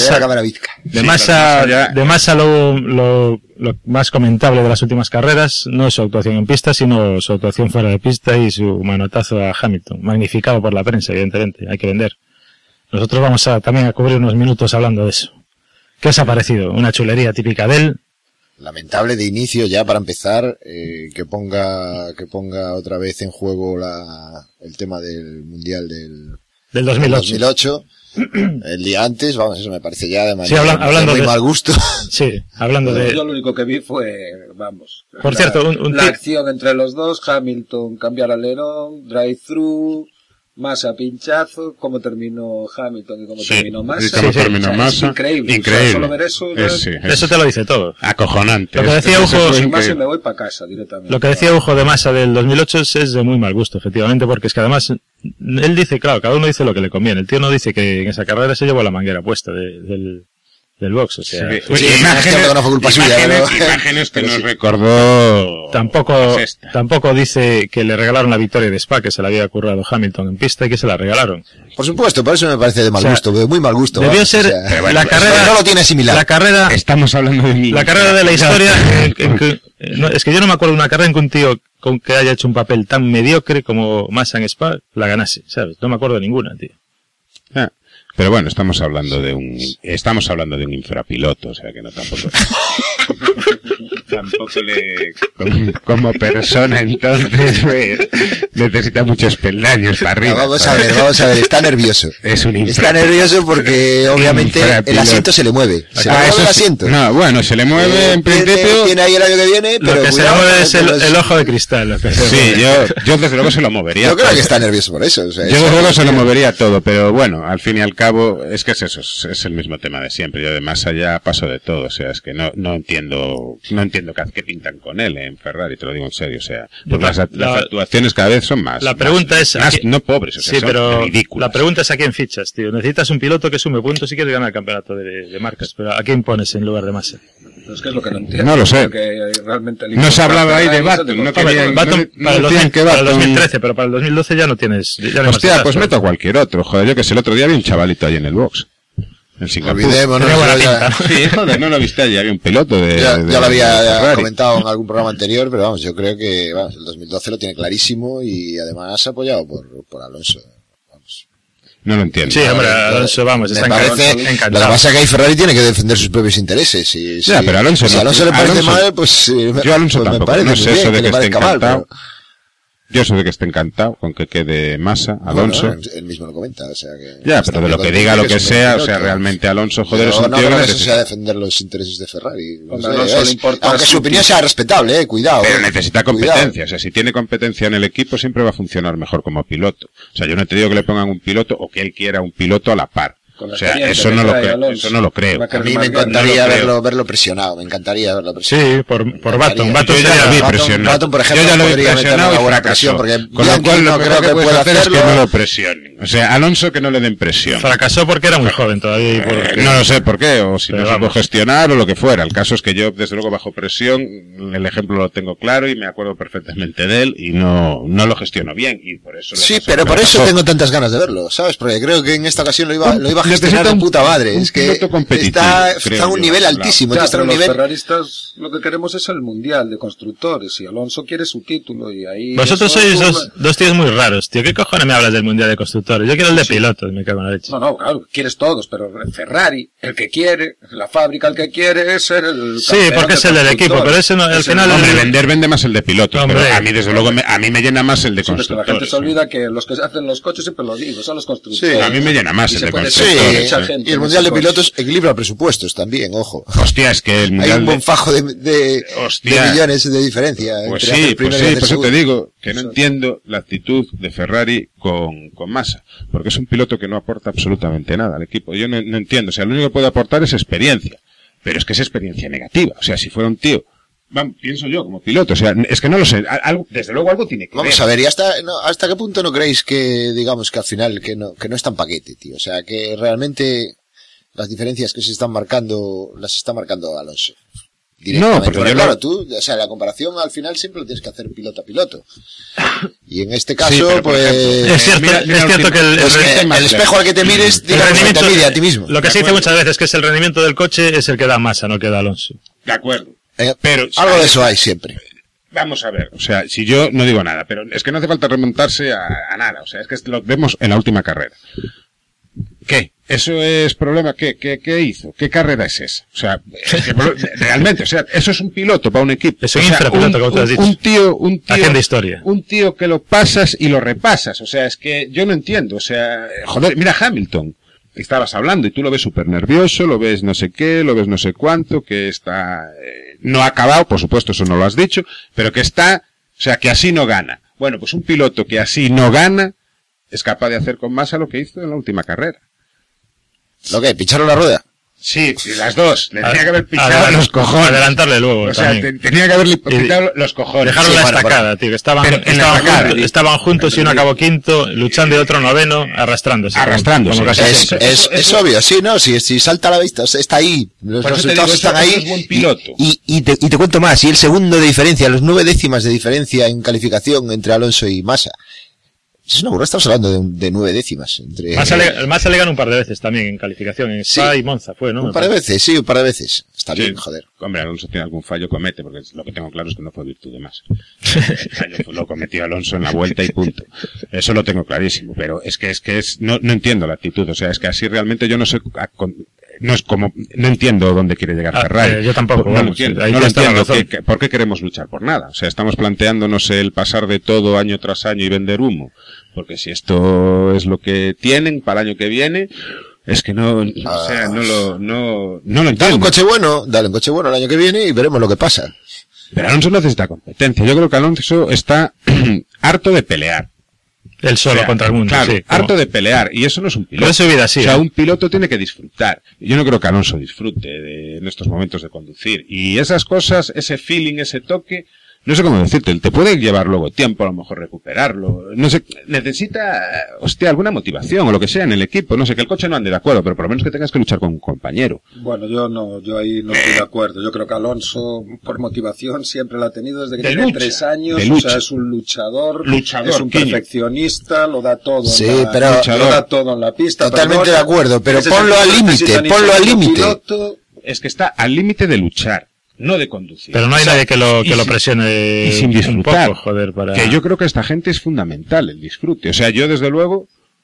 Speaker 1: Massa lo más comentable de las últimas carreras no es su actuación en pista, sino su actuación fuera de pista y su manotazo a Hamilton, magnificado por la prensa, evidentemente, hay que vender. Nosotros vamos también a cubrir unos minutos hablando de eso. ¿Qué os ha parecido? Una chulería típica de él.
Speaker 2: Lamentable de inicio ya para empezar, que ponga otra vez en juego el tema del mundial del
Speaker 1: 2008.
Speaker 2: El día antes, vamos, eso me parece ya de manera
Speaker 1: hablando
Speaker 2: de muy mal gusto.
Speaker 1: Sí, hablando de...
Speaker 4: Yo lo único que vi fue, vamos...
Speaker 1: Por cierto,
Speaker 4: la acción entre los dos, Hamilton cambiar alerón, drive-thru, Massa pinchazo, cómo terminó Hamilton y cómo terminó Massa. Es increíble. O sea, solo ver eso...
Speaker 1: Eso te lo dice todo.
Speaker 3: Acojonante.
Speaker 1: Lo que decía Ujo...
Speaker 4: Massa me voy para casa directamente.
Speaker 1: Lo que decía Ujo de Massa del 2008 es de muy mal gusto, efectivamente, porque es que además... Él dice, claro, cada uno dice lo que le conviene. El tío no dice que en esa carrera se llevó la manguera puesta del box, o sea...
Speaker 3: Imágenes que nos recordó...
Speaker 1: Tampoco dice que le regalaron la victoria de Spa, que se la había currado Hamilton en pista y que se la regalaron.
Speaker 2: Por supuesto, por eso me parece de mal gusto, de muy mal gusto.
Speaker 1: Debió ser la carrera...
Speaker 2: No lo tiene similar.
Speaker 1: La carrera...
Speaker 3: Estamos hablando de...
Speaker 1: La carrera de la historia... es que yo no me acuerdo de una carrera en que un tío con que haya hecho un papel tan mediocre como Massa en Spa la ganase, ¿sabes? No me acuerdo de ninguna, tío.
Speaker 3: Pero bueno, estamos hablando de un infrapiloto, o sea que no tampoco como persona entonces necesita muchos peldaños para arriba.
Speaker 2: Vamos a ver, está nervioso. Está nervioso porque obviamente el asiento se le mueve. Se le mueve el asiento.
Speaker 3: No, bueno, se le mueve en principio.
Speaker 2: Tiene ahí el año que viene, pero
Speaker 1: lo que se le mueve es el ojo de cristal.
Speaker 3: Sí, yo desde luego se lo movería.
Speaker 2: Yo creo que está nervioso por eso. O sea,
Speaker 3: yo desde luego se lo movería todo, pero bueno, al fin y al cabo es que es eso, es el mismo tema de siempre. Yo además allá paso de todo, o sea, es que no entiendo qué pintan con él en Ferrari, te lo digo en serio, o sea, porque las actuaciones cada vez son más.
Speaker 1: La pregunta es
Speaker 3: no pobres, o sea,
Speaker 1: sí,
Speaker 3: son
Speaker 1: pero
Speaker 3: ridículas.
Speaker 1: La pregunta es a quién fichas, tío. Necesitas un piloto que sume puntos si quieres ganar el campeonato de marcas, pero ¿a quién pones en lugar de Massa?
Speaker 4: Es que es lo que no entiendo.
Speaker 3: No lo sé.
Speaker 4: No
Speaker 3: se hablaba ahí de Baton, no querían
Speaker 1: para el 2013, pero para el 2012 ya no tienes.
Speaker 3: Hostia, pues meto a cualquier otro, joder, yo que sé, el otro día había un chavalito ahí en el box. En Singapur.
Speaker 2: Olvidémonos.
Speaker 3: Sí, joder, no lo viste allí, había un piloto
Speaker 2: ya lo había comentado en algún programa anterior, pero vamos, yo creo que el 2012 lo tiene clarísimo y además apoyado por Alonso. Vamos.
Speaker 3: No lo entiendo.
Speaker 1: Sí, hombre, Alonso, vamos, está encantado.
Speaker 2: Lo que pasa es que ahí Ferrari tiene que defender sus propios intereses.
Speaker 3: Pero Alonso
Speaker 2: si a Alonso le parece mal, pues
Speaker 3: yo Alonso tampoco,
Speaker 2: me parece
Speaker 3: no sé eso de que esté encantado. Yo sé de que está encantado con que quede Massa, Alonso.
Speaker 2: Bueno, él mismo lo comenta, o sea que...
Speaker 3: Ya, pero de lo que diga, lo que sea, o sea, realmente Alonso, joder, es un tío
Speaker 2: que
Speaker 3: que
Speaker 2: eso sea defender los intereses de Ferrari. No sé,
Speaker 4: Alonso le importa
Speaker 2: aunque su opinión sea respetable, cuidado.
Speaker 3: Pero necesita competencia,
Speaker 2: Cuidado.
Speaker 3: o sea, si tiene competencia en el equipo siempre va a funcionar mejor como piloto. O sea, yo no te digo que le pongan un piloto o que él quiera un piloto a la par.
Speaker 4: Con la
Speaker 3: O sea,
Speaker 4: experiencia
Speaker 3: eso
Speaker 4: que
Speaker 3: no lo
Speaker 4: trae
Speaker 3: creo,
Speaker 4: Alonso.
Speaker 3: eso no lo creo.
Speaker 4: Va a
Speaker 2: A mí me
Speaker 4: más
Speaker 2: encantaría
Speaker 3: no lo creo.
Speaker 2: verlo presionado, me encantaría verlo presionado.
Speaker 1: Sí, por Baton.
Speaker 2: Yo
Speaker 1: Baton
Speaker 3: Yo ya
Speaker 1: sería-
Speaker 3: lo vi
Speaker 2: Baton-
Speaker 3: presionado.
Speaker 2: Baton, por ejemplo,
Speaker 3: Yo ya lo vi
Speaker 2: podría meterle
Speaker 3: presionado
Speaker 2: una
Speaker 3: y
Speaker 2: buena
Speaker 3: fracasó.
Speaker 2: presión, porque
Speaker 3: Con lo
Speaker 2: Bianchi
Speaker 3: cual,
Speaker 2: no
Speaker 3: lo
Speaker 2: creo
Speaker 3: mejor
Speaker 2: que
Speaker 3: que puedes
Speaker 2: pueda
Speaker 3: hacer es que
Speaker 2: hacerlo.
Speaker 3: no lo presionen. O sea, Alonso que no le den presión.
Speaker 1: Fracasó porque era muy joven todavía. Y porque-
Speaker 3: No lo sé por qué, o si
Speaker 1: Pero
Speaker 3: no supo
Speaker 1: vamos.
Speaker 3: gestionar o lo que fuera. El caso es que yo, desde luego, bajo presión, el ejemplo lo tengo claro y me acuerdo perfectamente de él y no lo gestiono bien y por eso le
Speaker 2: Sí,
Speaker 3: pasó
Speaker 2: pero
Speaker 3: lo que
Speaker 2: por
Speaker 3: le
Speaker 2: eso
Speaker 3: pasó.
Speaker 2: tengo tantas ganas de verlo, ¿sabes? Porque creo que en esta ocasión lo iba a gestionar
Speaker 3: Necesita
Speaker 2: de
Speaker 3: un-
Speaker 2: puta madre.
Speaker 3: un
Speaker 2: Es que
Speaker 3: piloto competitivo,
Speaker 2: está
Speaker 3: creo
Speaker 2: a un
Speaker 3: yo,
Speaker 2: nivel
Speaker 3: claro.
Speaker 2: altísimo.
Speaker 4: Ya,
Speaker 2: Está a
Speaker 4: pero
Speaker 2: un
Speaker 4: los
Speaker 2: nivel...
Speaker 4: ferraristas lo que queremos es el mundial de constructores y Alonso quiere su título y ahí...
Speaker 1: Vosotros
Speaker 4: eso
Speaker 1: sois
Speaker 4: ocurre.
Speaker 1: dos tíos muy raros, tío. ¿Qué cojones me hablas del Mundial de Constructores? Yo quiero el de pilotos, me cago en la leche.
Speaker 4: No, claro, quieres todos, pero Ferrari, el que quiere, la fábrica el que quiere es ser el
Speaker 1: Sí,
Speaker 4: campeón
Speaker 1: porque
Speaker 4: de
Speaker 1: es el del equipo,
Speaker 4: constructores.
Speaker 1: pero ese no, al
Speaker 4: Es el-
Speaker 1: final...
Speaker 3: Hombre, vende más el de pilotos,
Speaker 1: Hombre.
Speaker 3: pero a mí, desde luego, a mí me llena más el de
Speaker 4: Sí, pero es que la gente
Speaker 3: constructores.
Speaker 4: se olvida que los que hacen los coches, siempre lo digo, son los constructores.
Speaker 2: Sí,
Speaker 3: a mí me llena más
Speaker 4: Y
Speaker 3: el
Speaker 4: se
Speaker 3: de
Speaker 4: puede
Speaker 2: Sí,
Speaker 3: constructores.
Speaker 4: ser mucha
Speaker 3: ¿eh?
Speaker 4: gente
Speaker 2: y el
Speaker 4: en
Speaker 2: Mundial de
Speaker 4: ese coche.
Speaker 2: Pilotos equilibra presupuestos también, ojo.
Speaker 3: Hostia, es que el
Speaker 2: Hay
Speaker 3: mundial
Speaker 2: un buen fajo de
Speaker 3: Hostia.
Speaker 2: millones de diferencia.
Speaker 3: Pues
Speaker 2: entre hacer
Speaker 3: sí,
Speaker 2: primero y
Speaker 3: por
Speaker 2: hacer
Speaker 3: eso te
Speaker 2: segundo.
Speaker 3: digo que no entiendo la actitud de Ferrari con Massa, porque es un piloto que no aporta absolutamente nada al equipo. Yo no entiendo, o sea, lo único que puede aportar es experiencia, pero es que es experiencia negativa. O sea, si fuera un tío, pienso yo como piloto, o sea, es que no lo sé, desde luego algo tiene que ver.
Speaker 2: Vamos a ver, ¿y hasta qué punto no creéis que, digamos, que al final, que no es tan paquete, tío? O sea, que realmente las diferencias que se están marcando, las está marcando Alonso.
Speaker 3: No, porque yo
Speaker 2: claro,
Speaker 3: no-
Speaker 2: tú, o sea, la comparación al final siempre lo tienes que hacer piloto a piloto. Y en este caso,
Speaker 3: pero, por
Speaker 2: pues...
Speaker 3: ejemplo,
Speaker 1: Es cierto,
Speaker 3: mira
Speaker 1: es cierto
Speaker 3: última-
Speaker 1: que el
Speaker 2: pues que
Speaker 3: rendimiento-
Speaker 2: el espejo al que te mires,
Speaker 1: el
Speaker 2: digamos, te
Speaker 1: rendimiento,
Speaker 2: mide a ti mismo.
Speaker 1: lo que se dice muchas veces es que es el rendimiento del coche es el que da Massa, no que da Alonso.
Speaker 3: De acuerdo.
Speaker 2: Pero
Speaker 3: Pero
Speaker 2: algo de eso hay siempre.
Speaker 3: Vamos a ver, o sea, si yo no digo nada, pero es que no hace falta remontarse a nada, o sea, es que lo vemos en la última carrera. ¿Qué? ¿Eso es problema? ¿Qué hizo? ¿Qué carrera es esa? O sea, es que realmente, o sea, eso es un piloto para un equipo.
Speaker 1: Es un
Speaker 3: O sea,
Speaker 1: infrapiloto, como tú has dicho.
Speaker 3: Un tío,
Speaker 1: Haciendo historia.
Speaker 3: un tío que lo pasas y lo repasas, o sea, es que yo no entiendo, o sea, joder, mira Hamilton. Estabas hablando y tú lo ves súper nervioso, lo ves no sé qué, lo ves no sé cuánto, que está, no ha acabado, por supuesto, eso no lo has dicho, pero que está, o sea, que así no gana. Bueno, pues un piloto que así no gana, es capaz de hacer con Massa lo que hizo en la última carrera.
Speaker 2: ¿Lo que? ¿Picharon la rueda?
Speaker 3: Sí, las dos. Le tenía que haber pisado
Speaker 1: Adelant-
Speaker 3: los cojones.
Speaker 1: Adelantarle luego.
Speaker 3: O sea,
Speaker 1: también.
Speaker 3: tenía que haberle pisado los cojones.
Speaker 1: Dejaron
Speaker 3: Sí,
Speaker 1: la
Speaker 3: bueno,
Speaker 1: estacada, tío, que estaban,
Speaker 3: Pero en la
Speaker 1: estaban,
Speaker 3: estacada,
Speaker 1: juntos, estaban juntos y uno acabó quinto, luchando y otro noveno, arrastrándose.
Speaker 3: Arrastrándose.
Speaker 1: Como casi
Speaker 3: Eso-
Speaker 1: siempre.
Speaker 2: Es obvio, sí, ¿no? Si salta a la vista, está ahí. Los
Speaker 3: Por eso te
Speaker 2: resultados
Speaker 3: digo,
Speaker 2: están
Speaker 3: eso
Speaker 2: ahí.
Speaker 3: es buen piloto.
Speaker 2: Y te cuento más, y el segundo de diferencia, los 9 décimas de diferencia en calificación entre Alonso y Massa. Es una burrada, estamos hablando de 9 décimas. Entre,
Speaker 1: Massa le ganó un par de veces también en calificación, en Spa
Speaker 2: Sí.
Speaker 1: y Monza fue, ¿no?
Speaker 2: un
Speaker 1: Me
Speaker 2: par de
Speaker 1: parece.
Speaker 2: veces, sí, un par de veces. Está
Speaker 3: Sí.
Speaker 2: bien, joder.
Speaker 3: Hombre, Alonso tiene algún fallo, comete, porque lo que tengo claro es que no fue virtud de más. El fallo lo cometió Alonso en la vuelta y punto. Eso lo tengo clarísimo, pero no entiendo la actitud, o sea, es que así realmente yo no sé, no es como, no entiendo dónde quiere llegar Ferrari.
Speaker 1: Yo tampoco,
Speaker 3: No lo
Speaker 1: vamos,
Speaker 3: entiendo,
Speaker 1: ahí
Speaker 3: no lo
Speaker 1: tienes toda la
Speaker 3: entiendo.
Speaker 1: razón.
Speaker 3: ¿Por qué queremos luchar por nada? O sea, estamos planteándonos el pasar de todo año tras año y vender humo. Porque si esto es lo que tienen para el año que viene, es que no lo
Speaker 2: Dale un
Speaker 3: entiendo.
Speaker 2: coche bueno el año que viene y veremos lo que pasa.
Speaker 3: Pero Alonso necesita competencia. Yo creo que Alonso está harto de pelear.
Speaker 1: Él solo
Speaker 3: O sea,
Speaker 1: contra el mundo,
Speaker 3: claro,
Speaker 1: sí.
Speaker 3: harto
Speaker 1: como-
Speaker 3: de pelear. Y eso no es un piloto.
Speaker 1: Pero es su vida así,
Speaker 3: O sea,
Speaker 1: ¿eh?
Speaker 3: un piloto tiene que disfrutar. Yo no creo que Alonso disfrute en estos momentos de conducir. Y esas cosas, ese feeling, ese toque, no sé cómo decirte, te puede llevar luego tiempo a lo mejor recuperarlo. No sé, necesita, hostia, alguna motivación o lo que sea en el equipo. No sé, que el coche no ande de acuerdo, pero por lo menos que tengas que luchar con un compañero.
Speaker 4: Bueno, yo ahí no estoy de acuerdo. Yo creo que Alonso, por motivación, siempre la ha tenido desde que
Speaker 3: De
Speaker 4: tiene
Speaker 3: lucha,
Speaker 4: 3 años.
Speaker 3: de
Speaker 4: O
Speaker 3: lucha.
Speaker 4: sea, es un luchador,
Speaker 3: Luchador,
Speaker 4: es un
Speaker 3: Quiño.
Speaker 4: perfeccionista, lo da todo.
Speaker 2: Sí,
Speaker 4: en la,
Speaker 2: pero-
Speaker 4: lo da todo en la pista.
Speaker 2: Totalmente
Speaker 4: pero
Speaker 2: de acuerdo, pero
Speaker 4: ese
Speaker 2: ponlo
Speaker 4: sentido
Speaker 2: al
Speaker 4: no
Speaker 2: límite,
Speaker 4: necesita ni
Speaker 2: ponlo al
Speaker 4: segundo
Speaker 2: límite.
Speaker 4: piloto.
Speaker 3: Es que está al límite de luchar, no de conducir.
Speaker 1: Pero no hay
Speaker 3: O sea,
Speaker 1: nadie que lo
Speaker 3: y sin-
Speaker 1: presione
Speaker 3: y sin
Speaker 1: un
Speaker 3: disfrutar.
Speaker 1: poco, joder, para...
Speaker 3: Que yo creo que esta gente es fundamental, el disfrute. O sea, yo desde luego,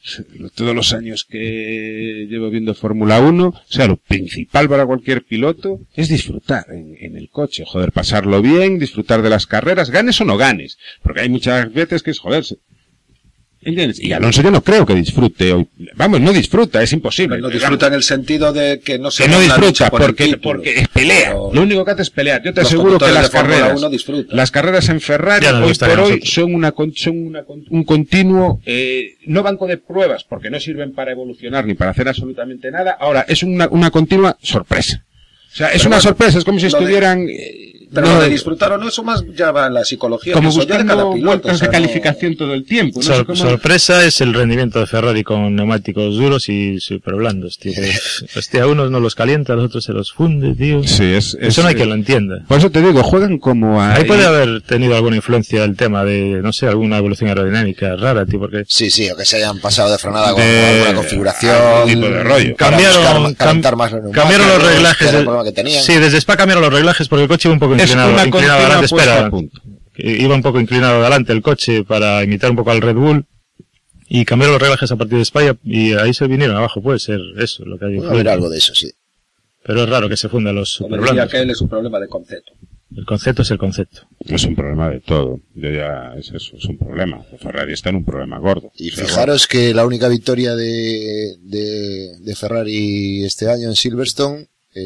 Speaker 3: todos los años que llevo viendo Fórmula 1, o sea, lo principal para cualquier piloto es disfrutar en el coche, joder, pasarlo bien, disfrutar de las carreras, ganes o no ganes, porque hay muchas veces que es, joder, ¿entiendes? Y Alonso yo no creo que disfrute hoy. Vamos, no disfruta, es imposible.
Speaker 4: No disfruta en el sentido de que no se
Speaker 3: que no disfruta porque pelea. Pero lo único que hace es pelear. Yo te aseguro que las carreras en Ferrari hoy por hoy son un continuo no banco de pruebas porque no sirven para evolucionar ni para hacer absolutamente nada. Ahora es una continua sorpresa. O sea, es una sorpresa, es como si estuvieran
Speaker 4: pero no, de disfrutar o no, eso más ya va en la psicología.
Speaker 3: Como buscando vueltas de calificación todo el tiempo. ¿No?
Speaker 1: Sorpresa es el rendimiento de Ferrari con neumáticos duros y super blandos, tío. Hostia, a unos no los calienta, a los otros se los funde, tío.
Speaker 3: Sí,
Speaker 1: eso no hay quien lo entienda.
Speaker 3: Por eso te digo, juegan como
Speaker 1: ahí puede haber tenido alguna influencia el tema de, no sé, alguna evolución aerodinámica rara, tío, porque...
Speaker 2: Sí, o que se hayan pasado de frenada con alguna configuración.
Speaker 3: Tipo de rollo.
Speaker 1: Cambiaron los reglajes. Sí, desde Spa cambiaron los reglajes porque el coche iba un poco inclinado adelante, espera. Iba un poco inclinado adelante el coche para imitar un poco al Red Bull y cambiaron los reglajes a partir de Spa y ahí se vinieron abajo, puede ser eso lo que hay.
Speaker 2: Puede haber algo de eso, sí.
Speaker 1: Pero es raro que se fundan los superblandos.
Speaker 4: Que él es un problema de concepto.
Speaker 1: El concepto es el concepto.
Speaker 3: Es un problema de todo. Es eso, es un problema. Ferrari está en un problema gordo.
Speaker 2: Y fijaros que la única victoria de Ferrari este año en Silverstone,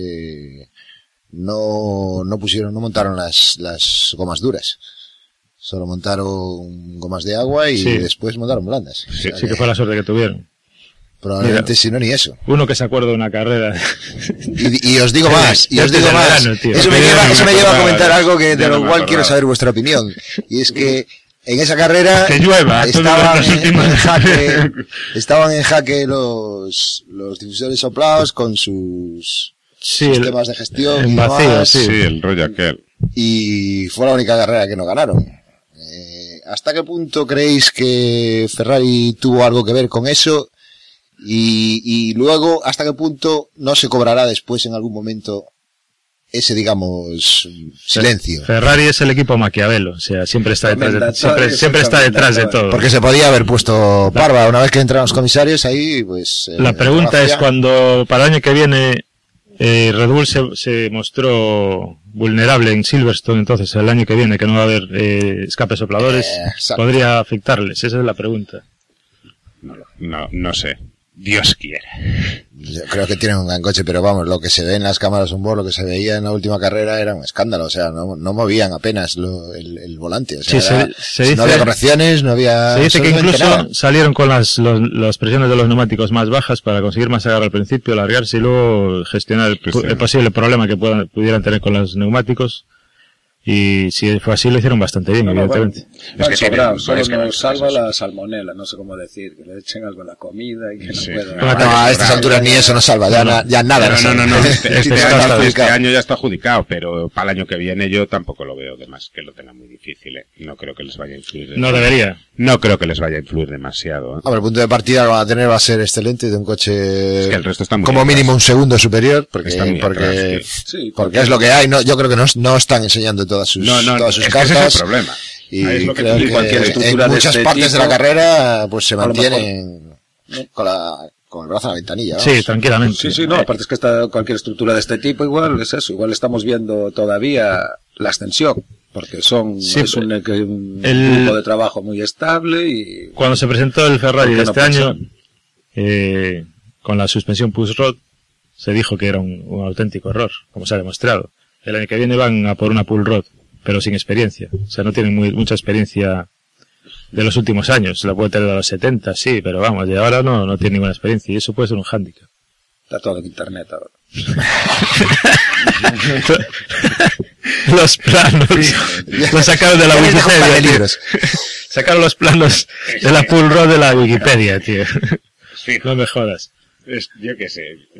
Speaker 2: no montaron las gomas duras. Solo montaron gomas de agua y después montaron blandas.
Speaker 1: Sí, que fue la suerte que tuvieron.
Speaker 2: Probablemente si no ni eso.
Speaker 1: Uno que se acuerda de una carrera.
Speaker 2: Y os digo más, Verano, eso me lleva a comentar algo que de lo cual quiero saber vuestra opinión. Y es que en esa carrera
Speaker 1: que llueva,
Speaker 2: estaban en jaque los difusores soplados con sus sistemas de gestión
Speaker 1: y vacío,
Speaker 3: sí, el rollo aquel.
Speaker 2: Y fue la única carrera que no ganaron. ¿Hasta qué punto creéis que Ferrari tuvo algo que ver con eso? Y luego, ¿hasta qué punto no se cobrará después en algún momento ese, digamos, silencio?
Speaker 1: Ferrari es el equipo Maquiavelo, o sea, siempre está detrás de todo.
Speaker 2: Porque se podía haber puesto Parva una vez que entraron los comisarios ahí, pues...
Speaker 1: La pregunta es cuando, para el año que viene, Red Bull se mostró vulnerable en Silverstone, entonces el año que viene, que no va a haber escapes sopladores, ¿podría afectarles? Esa es la pregunta.
Speaker 3: No sé. Dios quiera.
Speaker 2: Yo creo que tienen un gran coche, pero vamos, lo que se ve en las cámaras on board, lo que se veía en la última carrera era un escándalo, o sea, no movían apenas el volante, o sea, no había correcciones, no había...
Speaker 1: Se dice que incluso salieron con las presiones de los neumáticos más bajas para conseguir más agarre al principio, largarse y luego gestionar el posible problema que pudieran tener con los neumáticos. Y si fue así, lo hicieron bastante bien, evidentemente.
Speaker 4: Bueno, es que solo nos salva la salmonela, no sé cómo decir, que le echen algo a la comida y que no puedan...
Speaker 2: No, a estas alturas ni eso nos salva, ya nada.
Speaker 3: No. Este año ya está adjudicado, pero para el año que viene yo tampoco lo veo de más que lo tengan muy difícil, No creo que les vaya a influir.
Speaker 1: No debería.
Speaker 3: No creo que les vaya a influir demasiado.
Speaker 2: El punto de partida que van a tener va a ser excelente, de un coche
Speaker 3: es que el resto está muy
Speaker 2: como
Speaker 3: atrás.
Speaker 2: Mínimo un segundo superior, porque es lo que hay. No, yo creo que no están enseñando todas sus cartas.
Speaker 3: Ese es el problema.
Speaker 2: Y creo que en muchas partes de la carrera pues se mantienen con el brazo en la ventanilla.
Speaker 1: Sí, tranquilamente.
Speaker 4: Sí, aparte es que cualquier estructura de este tipo igual es eso, igual estamos viendo todavía la ascensión. Porque es un grupo de trabajo muy estable y...
Speaker 1: Cuando se presentó el Ferrari de este año, con la suspensión push-rod, se dijo que era un auténtico error, como se ha demostrado. El año que viene van a por una pull-rod, pero sin experiencia. O sea, no tienen mucha experiencia de los últimos años. La puede tener de los 70, sí, pero vamos, de ahora no tiene ninguna experiencia y eso puede ser un hándicap.
Speaker 4: Está todo en internet ahora.
Speaker 1: Los planos los sacaron de la Wikipedia. Sacaron los planos de la pull rod de la Wikipedia, tío.
Speaker 3: Sí.
Speaker 1: No me jodas.
Speaker 3: Yo qué sé,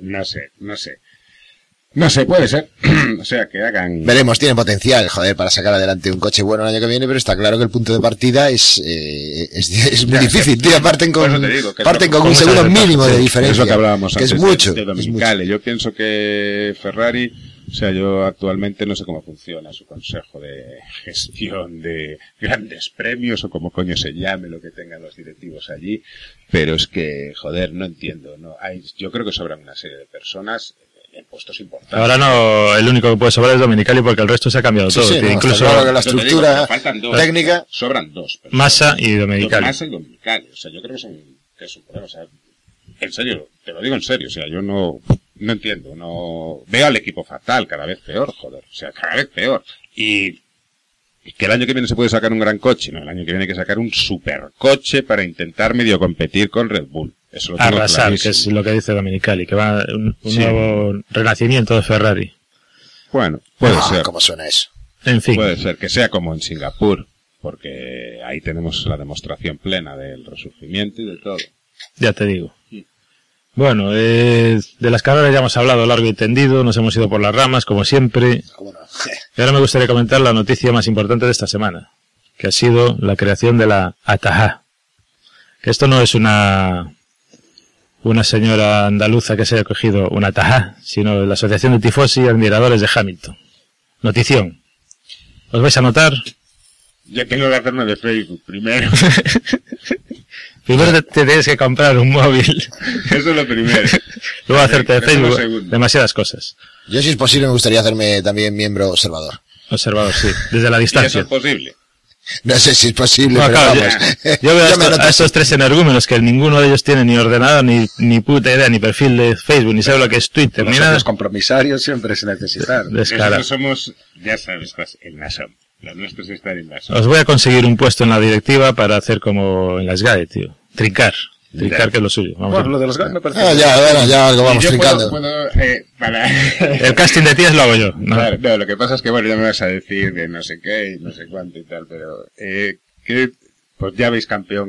Speaker 3: no sé, puede ser. O sea, que hagan...
Speaker 2: Veremos, tiene potencial, para sacar adelante un coche bueno el año que viene, pero está claro que el punto de partida es muy difícil, tío. Parten con un segundo mínimo de diferencia.
Speaker 3: Es lo que hablábamos antes.
Speaker 2: Es mucho.
Speaker 3: De Dominicale. Yo pienso que Ferrari O sea, yo actualmente no sé cómo funciona su consejo de gestión de grandes premios o como coño se llame lo que tengan los directivos allí, pero es que, joder, no entiendo. Yo creo que sobran una serie de personas en puestos importantes.
Speaker 1: Ahora no, el único que puede sobrar es Dominicali porque el resto se ha cambiado todo.
Speaker 2: Sí,
Speaker 1: Incluso
Speaker 2: claro que la estructura técnica.
Speaker 3: Sobran dos personas.
Speaker 1: Massa y Dominicali.
Speaker 3: Massa y Dominicali. O sea, yo creo que es un problema. O sea, en serio, te lo digo en serio. O sea, yo no entiendo. Veo al equipo fatal, cada vez peor, joder. O sea, cada vez peor. Y que el año que viene se puede sacar un gran coche. No, el año que viene hay que sacar un supercoche para intentar medio competir con Red Bull. Eso lo tengo
Speaker 1: arrasar,
Speaker 3: clarísimo.
Speaker 1: que es lo que dice Dominicali, que va un nuevo renacimiento de Ferrari.
Speaker 3: Bueno, puede ser.
Speaker 2: ¿Cómo suena eso?
Speaker 1: En fin.
Speaker 3: Puede ser que sea como en Singapur, porque ahí tenemos la demostración plena del resurgimiento y de todo.
Speaker 1: Ya te digo. Bueno, de las carreras ya hemos hablado largo y tendido, nos hemos ido por las ramas, como siempre.
Speaker 2: ¿Cómo no?
Speaker 1: Y ahora me gustaría comentar la noticia más importante de esta semana, que ha sido la creación de la ATAHA. Que esto no es una señora andaluza que se haya cogido una ATAHA, sino la Asociación de Tifosi y Admiradores de Hamilton. Notición. ¿Os vais a anotar?
Speaker 3: Ya tengo que hacerme de Facebook primero.
Speaker 1: Primero te tienes que comprar un móvil.
Speaker 3: Eso es lo primero.
Speaker 1: Luego hacerte de
Speaker 3: Eso es lo
Speaker 1: Facebook.
Speaker 3: segundo.
Speaker 1: Demasiadas cosas.
Speaker 2: Yo, si es posible, me gustaría hacerme también miembro observador.
Speaker 1: Observador, sí. Desde la
Speaker 3: ¿Y eso
Speaker 1: distancia.
Speaker 3: es posible?
Speaker 2: No sé si es posible,
Speaker 1: No,
Speaker 2: pero
Speaker 1: claro,
Speaker 2: vamos.
Speaker 1: yo veo
Speaker 2: Yo me anoto
Speaker 1: a estos tres energúmenos que ninguno de ellos tiene ni ordenador, ni puta idea, ni perfil de Facebook, ni sabe lo que es Twitter, ni nada.
Speaker 4: Los compromisarios siempre se necesitan.
Speaker 1: Descarado.
Speaker 3: Nosotros somos, ya sabes, el NASOM. Lo nuestro es estar en NASOM.
Speaker 1: Os voy a conseguir un puesto en la directiva para hacer como en las GAE, tío. Trincar, que es lo suyo. Vamos
Speaker 4: Bueno,
Speaker 1: a-
Speaker 4: lo de los GAE me parece.
Speaker 2: Ya algo vamos
Speaker 3: Y yo
Speaker 2: trincando.
Speaker 3: puedo para...
Speaker 1: El casting de tías lo hago yo. ¿no?
Speaker 3: Claro, no, lo que pasa es que, bueno, ya me vas a decir de no sé qué y no sé cuánto y tal, pero que pues ya veis campeón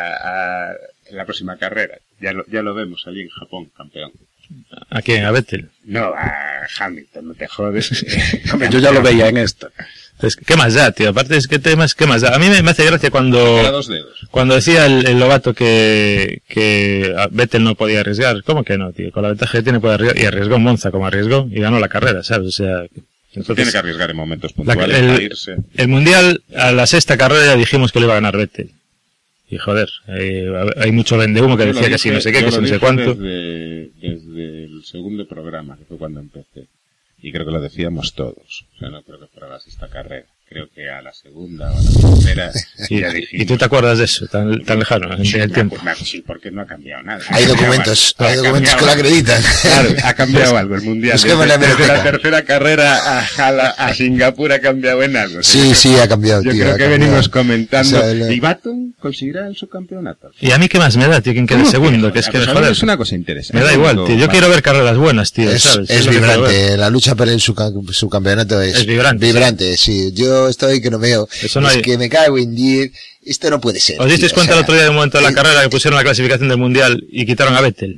Speaker 3: en la próxima carrera. Ya lo vemos allí en Japón, campeón.
Speaker 1: ¿A quién? ¿A Vettel?
Speaker 3: No, a Hamilton, no te jodes.
Speaker 4: Hombre, yo ya lo veía en esta.
Speaker 1: Entonces, ¿qué más da, tío? Aparte es que temas, ¿qué más da? A mí me hace gracia
Speaker 3: Era
Speaker 1: cuando
Speaker 3: 2 dedos.
Speaker 1: decía el Lobato que Vettel no podía arriesgar. ¿Cómo que no, tío? Con la ventaja que tiene puede arriesgar. Y arriesgó en Monza como arriesgó y ganó la carrera, ¿sabes? O sea, entonces,
Speaker 3: Tiene que arriesgar en momentos puntuales para irse.
Speaker 1: el Mundial, a la sexta carrera ya dijimos que le iba a ganar Vettel. Y joder, hay mucho vendehumo que
Speaker 3: Yo lo
Speaker 1: decía que sí, no sé qué,
Speaker 3: yo
Speaker 1: que sí,
Speaker 3: lo
Speaker 1: no sé
Speaker 3: dije
Speaker 1: cuánto.
Speaker 3: Desde el segundo programa, que fue cuando empecé. Y creo que lo decíamos todos. O sea, no creo que fuera la sexta carrera. Creo que a la segunda o a la tercera ya dijimos.
Speaker 1: ¿Y tú te acuerdas de eso, tan lejano, en el tiempo?
Speaker 3: Sí, porque no ha cambiado nada.
Speaker 2: Hay documentos que lo acreditan.
Speaker 3: Claro, ha cambiado algo el mundial.
Speaker 2: Es que me la
Speaker 3: Desde la
Speaker 2: hemeroteca.
Speaker 3: tercera carrera a Singapur ha cambiado en algo.
Speaker 2: Sí, ha cambiado,
Speaker 3: Yo
Speaker 2: tío.
Speaker 3: creo
Speaker 2: ha
Speaker 3: que
Speaker 2: cambiado.
Speaker 3: venimos comentando.
Speaker 2: O sea,
Speaker 3: ¿Y Baton conseguirá el subcampeonato?
Speaker 1: Y a mí qué más me da, tío, quien quede
Speaker 3: ¿Cómo
Speaker 1: segundo, que es que,
Speaker 3: Pues a mí
Speaker 1: joder,
Speaker 3: es una cosa interesante.
Speaker 1: me da igual, tío. Yo quiero ver carreras buenas, tío, ¿sabes?
Speaker 2: Es
Speaker 1: lo que quiero ver.
Speaker 2: vibrante, la lucha por el subcampeonato es
Speaker 1: vibrante,
Speaker 2: sí. Yo estoy que no veo.
Speaker 1: Eso no
Speaker 2: es
Speaker 1: hay-
Speaker 2: que me cago en 10. Esto no puede ser.
Speaker 1: ¿Os disteis
Speaker 2: tío,
Speaker 1: cuenta
Speaker 2: o sea,
Speaker 1: el otro día de un momento de la carrera que pusieron la clasificación del Mundial y quitaron a Vettel?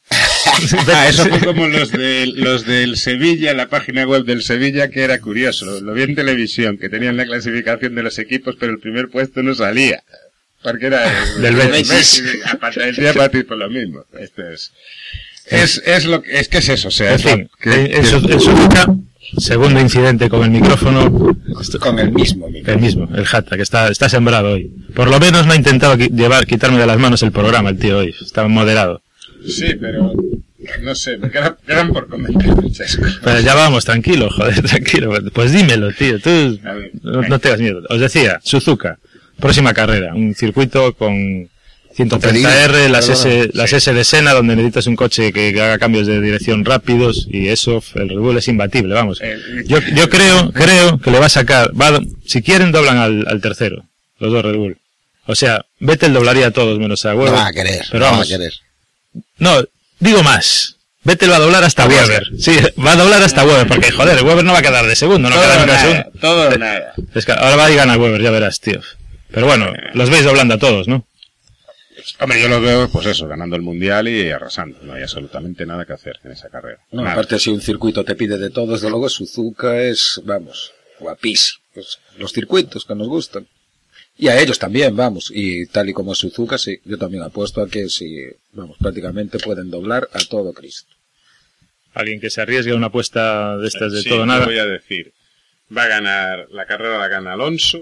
Speaker 3: Eso fue como los del Sevilla, la página web del Sevilla, que era curioso. Lo vi en televisión, que tenían la clasificación de los equipos, pero el primer puesto no salía. Porque era
Speaker 1: Del Betis.
Speaker 3: Aparecía Betis por lo mismo. Esto es que es eso, o sea,
Speaker 1: En
Speaker 3: es
Speaker 1: fin,
Speaker 3: que-
Speaker 1: en Suzuka, segundo incidente con el micrófono,
Speaker 4: Con el mismo.
Speaker 1: el Jata, que está sembrado hoy. Por lo menos no ha intentado quitarme de las manos el programa, el tío hoy. Está moderado.
Speaker 3: Sí, pero no sé, me quedan por comentar muchas cosas.
Speaker 1: Pero ya vamos, tranquilo, joder, tranquilo. Pues dímelo, tío, tú
Speaker 3: A ver,
Speaker 1: no tengas miedo. Os decía, Suzuka, próxima carrera, un circuito con 130R, las S de Senna, donde necesitas un coche que haga cambios de dirección rápidos, y eso, el Red Bull es imbatible, vamos. Yo creo que le va a sacar, si quieren doblan al tercero, los dos Red Bull. O sea, Vettel doblaría a todos menos a Weber.
Speaker 2: No va a querer.
Speaker 1: Pero
Speaker 2: no va a
Speaker 1: vamos,
Speaker 2: querer.
Speaker 1: no, digo más. Vettel va a doblar hasta Weber. Sí, va a doblar hasta Weber, porque joder, Weber no va a quedar de segundo, no queda nunca de segundo.
Speaker 3: todo o nada.
Speaker 1: Es que ahora va y gana Weber, ya verás, tío. Pero bueno, los veis doblando a todos, ¿no?
Speaker 3: Hombre, yo lo veo, pues eso, ganando el Mundial y arrasando. No hay absolutamente nada que hacer en esa carrera.
Speaker 4: No,
Speaker 3: Nada.
Speaker 4: aparte, si un circuito te pide de todo, desde luego Suzuka es, vamos, guapísimo. Pues, los circuitos que nos gustan. Y a ellos también, vamos. Y tal y como es Suzuka, sí, yo también apuesto a que si, vamos, prácticamente pueden doblar a todo Cristo.
Speaker 1: Alguien que se arriesgue a una apuesta de estas de
Speaker 5: Sí,
Speaker 1: todo o nada.
Speaker 5: voy a decir, va a ganar, la carrera la gana Alonso,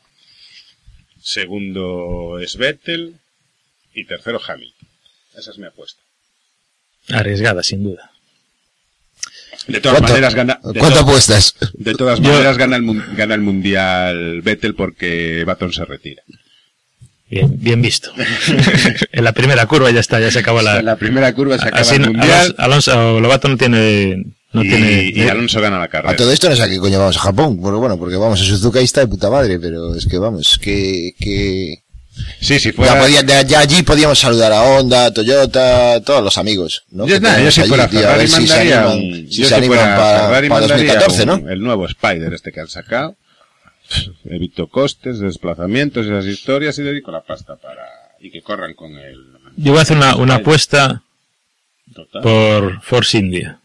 Speaker 5: segundo es Vettel y tercero Hamilton. Esa es mi apuesta.
Speaker 1: Arriesgada, sin duda.
Speaker 5: De todas maneras gana.
Speaker 2: ¿Cuánto apuestas?
Speaker 5: De todas maneras gana el mundial Vettel porque Baton se retira.
Speaker 1: Bien visto. En la primera curva ya está, ya se acabó
Speaker 5: En la primera curva se acaba
Speaker 1: así,
Speaker 5: el mundial.
Speaker 1: Alonso Lobato no tiene.
Speaker 5: Y Alonso gana la carrera.
Speaker 2: A todo esto no sé a qué coño vamos a Japón. Porque vamos a Suzuka y está de puta madre, pero es que vamos, que
Speaker 5: Sí, si fuera...
Speaker 2: ya allí podíamos saludar a Honda, a Toyota, todos los amigos, ¿no?
Speaker 5: Yo si
Speaker 2: allí,
Speaker 5: fuera
Speaker 2: tío, a
Speaker 5: Ferrari
Speaker 2: ver si se
Speaker 5: mandaría
Speaker 2: animan, si se animan para 2014, ¿no?
Speaker 5: el nuevo Spider este que han sacado. Evito costes, desplazamientos y esas historias y dedico la pasta y que corran con el...
Speaker 1: Yo voy a hacer una apuesta
Speaker 5: Total.
Speaker 1: por Force India.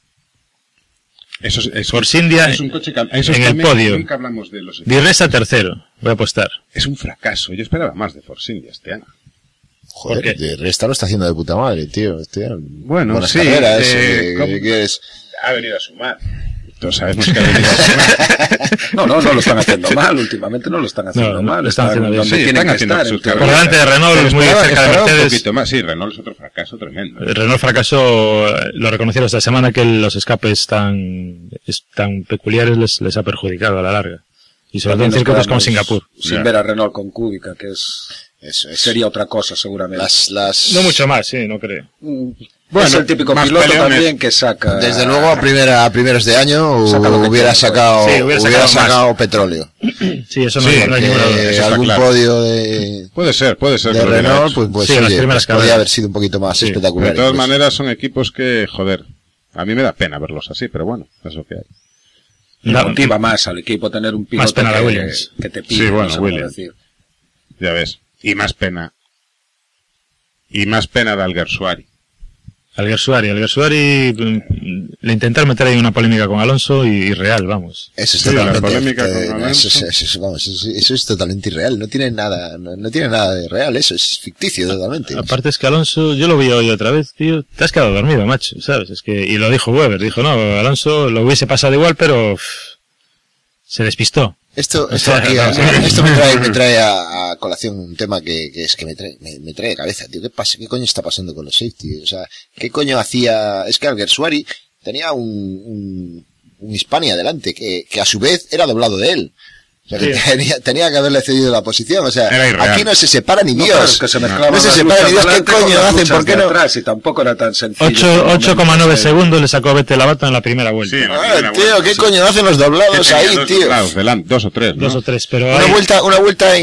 Speaker 5: Force
Speaker 1: India
Speaker 5: es un coche que,
Speaker 1: en el podio.
Speaker 5: Nunca hablamos de los...
Speaker 1: Di Resta tercero, voy a apostar.
Speaker 5: Es un fracaso. Yo esperaba más de Force India este año.
Speaker 2: Joder, de Resta lo está haciendo de puta madre, tío.
Speaker 5: Bueno,
Speaker 2: buenas
Speaker 5: sí.
Speaker 2: carreras,
Speaker 5: ¿cómo?
Speaker 2: ¿quieres?
Speaker 5: Ha venido a sumar. Todos sabemos que ha venido a sumar.
Speaker 4: No lo están haciendo mal. Últimamente no lo están haciendo mal.
Speaker 1: Lo están haciendo bien.
Speaker 4: donde
Speaker 5: Sí,
Speaker 4: tienen
Speaker 5: están
Speaker 4: que
Speaker 5: haciendo
Speaker 4: estar.
Speaker 5: sus
Speaker 1: Por
Speaker 5: carreras.
Speaker 1: delante de Renault, muy cerca de
Speaker 5: Esperaba un
Speaker 1: Mercedes.
Speaker 5: poquito más. Sí, Renault es otro fracaso tremendo.
Speaker 1: Renault fracasó, lo reconocieron esta semana, que los escapes tan peculiares les ha perjudicado a la larga. Y sobre todo en
Speaker 4: También nos
Speaker 1: circuitos como
Speaker 4: quedamos
Speaker 1: Singapur.
Speaker 4: Sin ver a Renault con Kubica, que
Speaker 2: Eso.
Speaker 4: sería otra cosa seguramente.
Speaker 1: No mucho más, sí, no creo.
Speaker 4: Bueno, es el típico
Speaker 5: más
Speaker 4: piloto
Speaker 5: peleones.
Speaker 4: también que saca...
Speaker 2: Desde luego a primeros de año
Speaker 4: Saca lo que
Speaker 2: hubiera
Speaker 4: quiere,
Speaker 2: sacado,
Speaker 1: sí, hubiera sacado
Speaker 2: petróleo.
Speaker 1: Sí, eso no,
Speaker 5: Sí,
Speaker 1: no hay
Speaker 5: que-
Speaker 1: ninguna duda.
Speaker 5: eso está
Speaker 2: Algún
Speaker 5: claro.
Speaker 2: podio de
Speaker 5: Puede ser
Speaker 2: de
Speaker 5: que lo hubiera
Speaker 2: Renault,
Speaker 5: hecho.
Speaker 2: pues
Speaker 1: Sí, en las
Speaker 2: oye,
Speaker 1: primeras
Speaker 2: podría
Speaker 1: carreras.
Speaker 2: haber sido un poquito más
Speaker 1: Sí,
Speaker 2: espectacular.
Speaker 5: De todas
Speaker 2: incluso.
Speaker 5: maneras son equipos que, joder, a mí me da pena verlos así, pero bueno, es lo que hay.
Speaker 4: Y
Speaker 1: Da-
Speaker 4: motiva más al equipo tener un piloto
Speaker 1: pena a Williams.
Speaker 4: que te pide.
Speaker 5: Sí, bueno,
Speaker 4: no sé cómo
Speaker 5: Williams.
Speaker 4: decir.
Speaker 5: Ya ves. Y más pena de Alguersuari.
Speaker 1: Alguersuari le intentaron meter ahí una polémica con Alonso y real, vamos.
Speaker 2: Eso es
Speaker 5: Sí, la
Speaker 2: totalmente,
Speaker 5: polémica con Alonso.
Speaker 2: eso es totalmente irreal, no tiene nada de real, eso es ficticio totalmente.
Speaker 1: Aparte es que Alonso, yo lo vi hoy otra vez, tío, te has quedado dormido, macho, ¿sabes? Es que, y lo dijo Weber, dijo, no, Alonso lo hubiese pasado igual, pero se despistó.
Speaker 2: Esto
Speaker 1: O sea,
Speaker 2: aquí,
Speaker 1: no,
Speaker 2: esto me trae a colación un tema que es que me trae de cabeza, tío. ¿Qué coño está pasando con los safety? O sea, ¿qué coño hacía? Es que Alguersuari tenía un Hispania delante, que a su vez era doblado de él. O sea, que tenía que haberle cedido la posición. O sea,
Speaker 5: Era irreal.
Speaker 2: aquí no se separa ni
Speaker 4: No,
Speaker 2: Dios.
Speaker 4: claro, es que se mezclaban
Speaker 2: No se
Speaker 4: las
Speaker 2: separa ni
Speaker 4: luchas
Speaker 2: Dios. ¿Qué
Speaker 4: delante con
Speaker 2: coño
Speaker 4: las
Speaker 2: hacen?
Speaker 4: luchas
Speaker 2: ¿Por qué
Speaker 4: de
Speaker 2: no?
Speaker 4: atrás, y tampoco era tan sencillo.
Speaker 1: 8,9 segundos le sacó Vettel la bata en la primera vuelta.
Speaker 5: Sí, en la
Speaker 2: Ah,
Speaker 5: primera
Speaker 2: tío,
Speaker 5: vuelta,
Speaker 2: ¿qué
Speaker 5: sí.
Speaker 2: coño hacen los doblados
Speaker 5: Tenía
Speaker 2: ahí,
Speaker 5: dos
Speaker 2: tío?
Speaker 5: doblados delante, 2 o 3, ¿no?
Speaker 1: 2 o 3, pero
Speaker 2: Una vuelta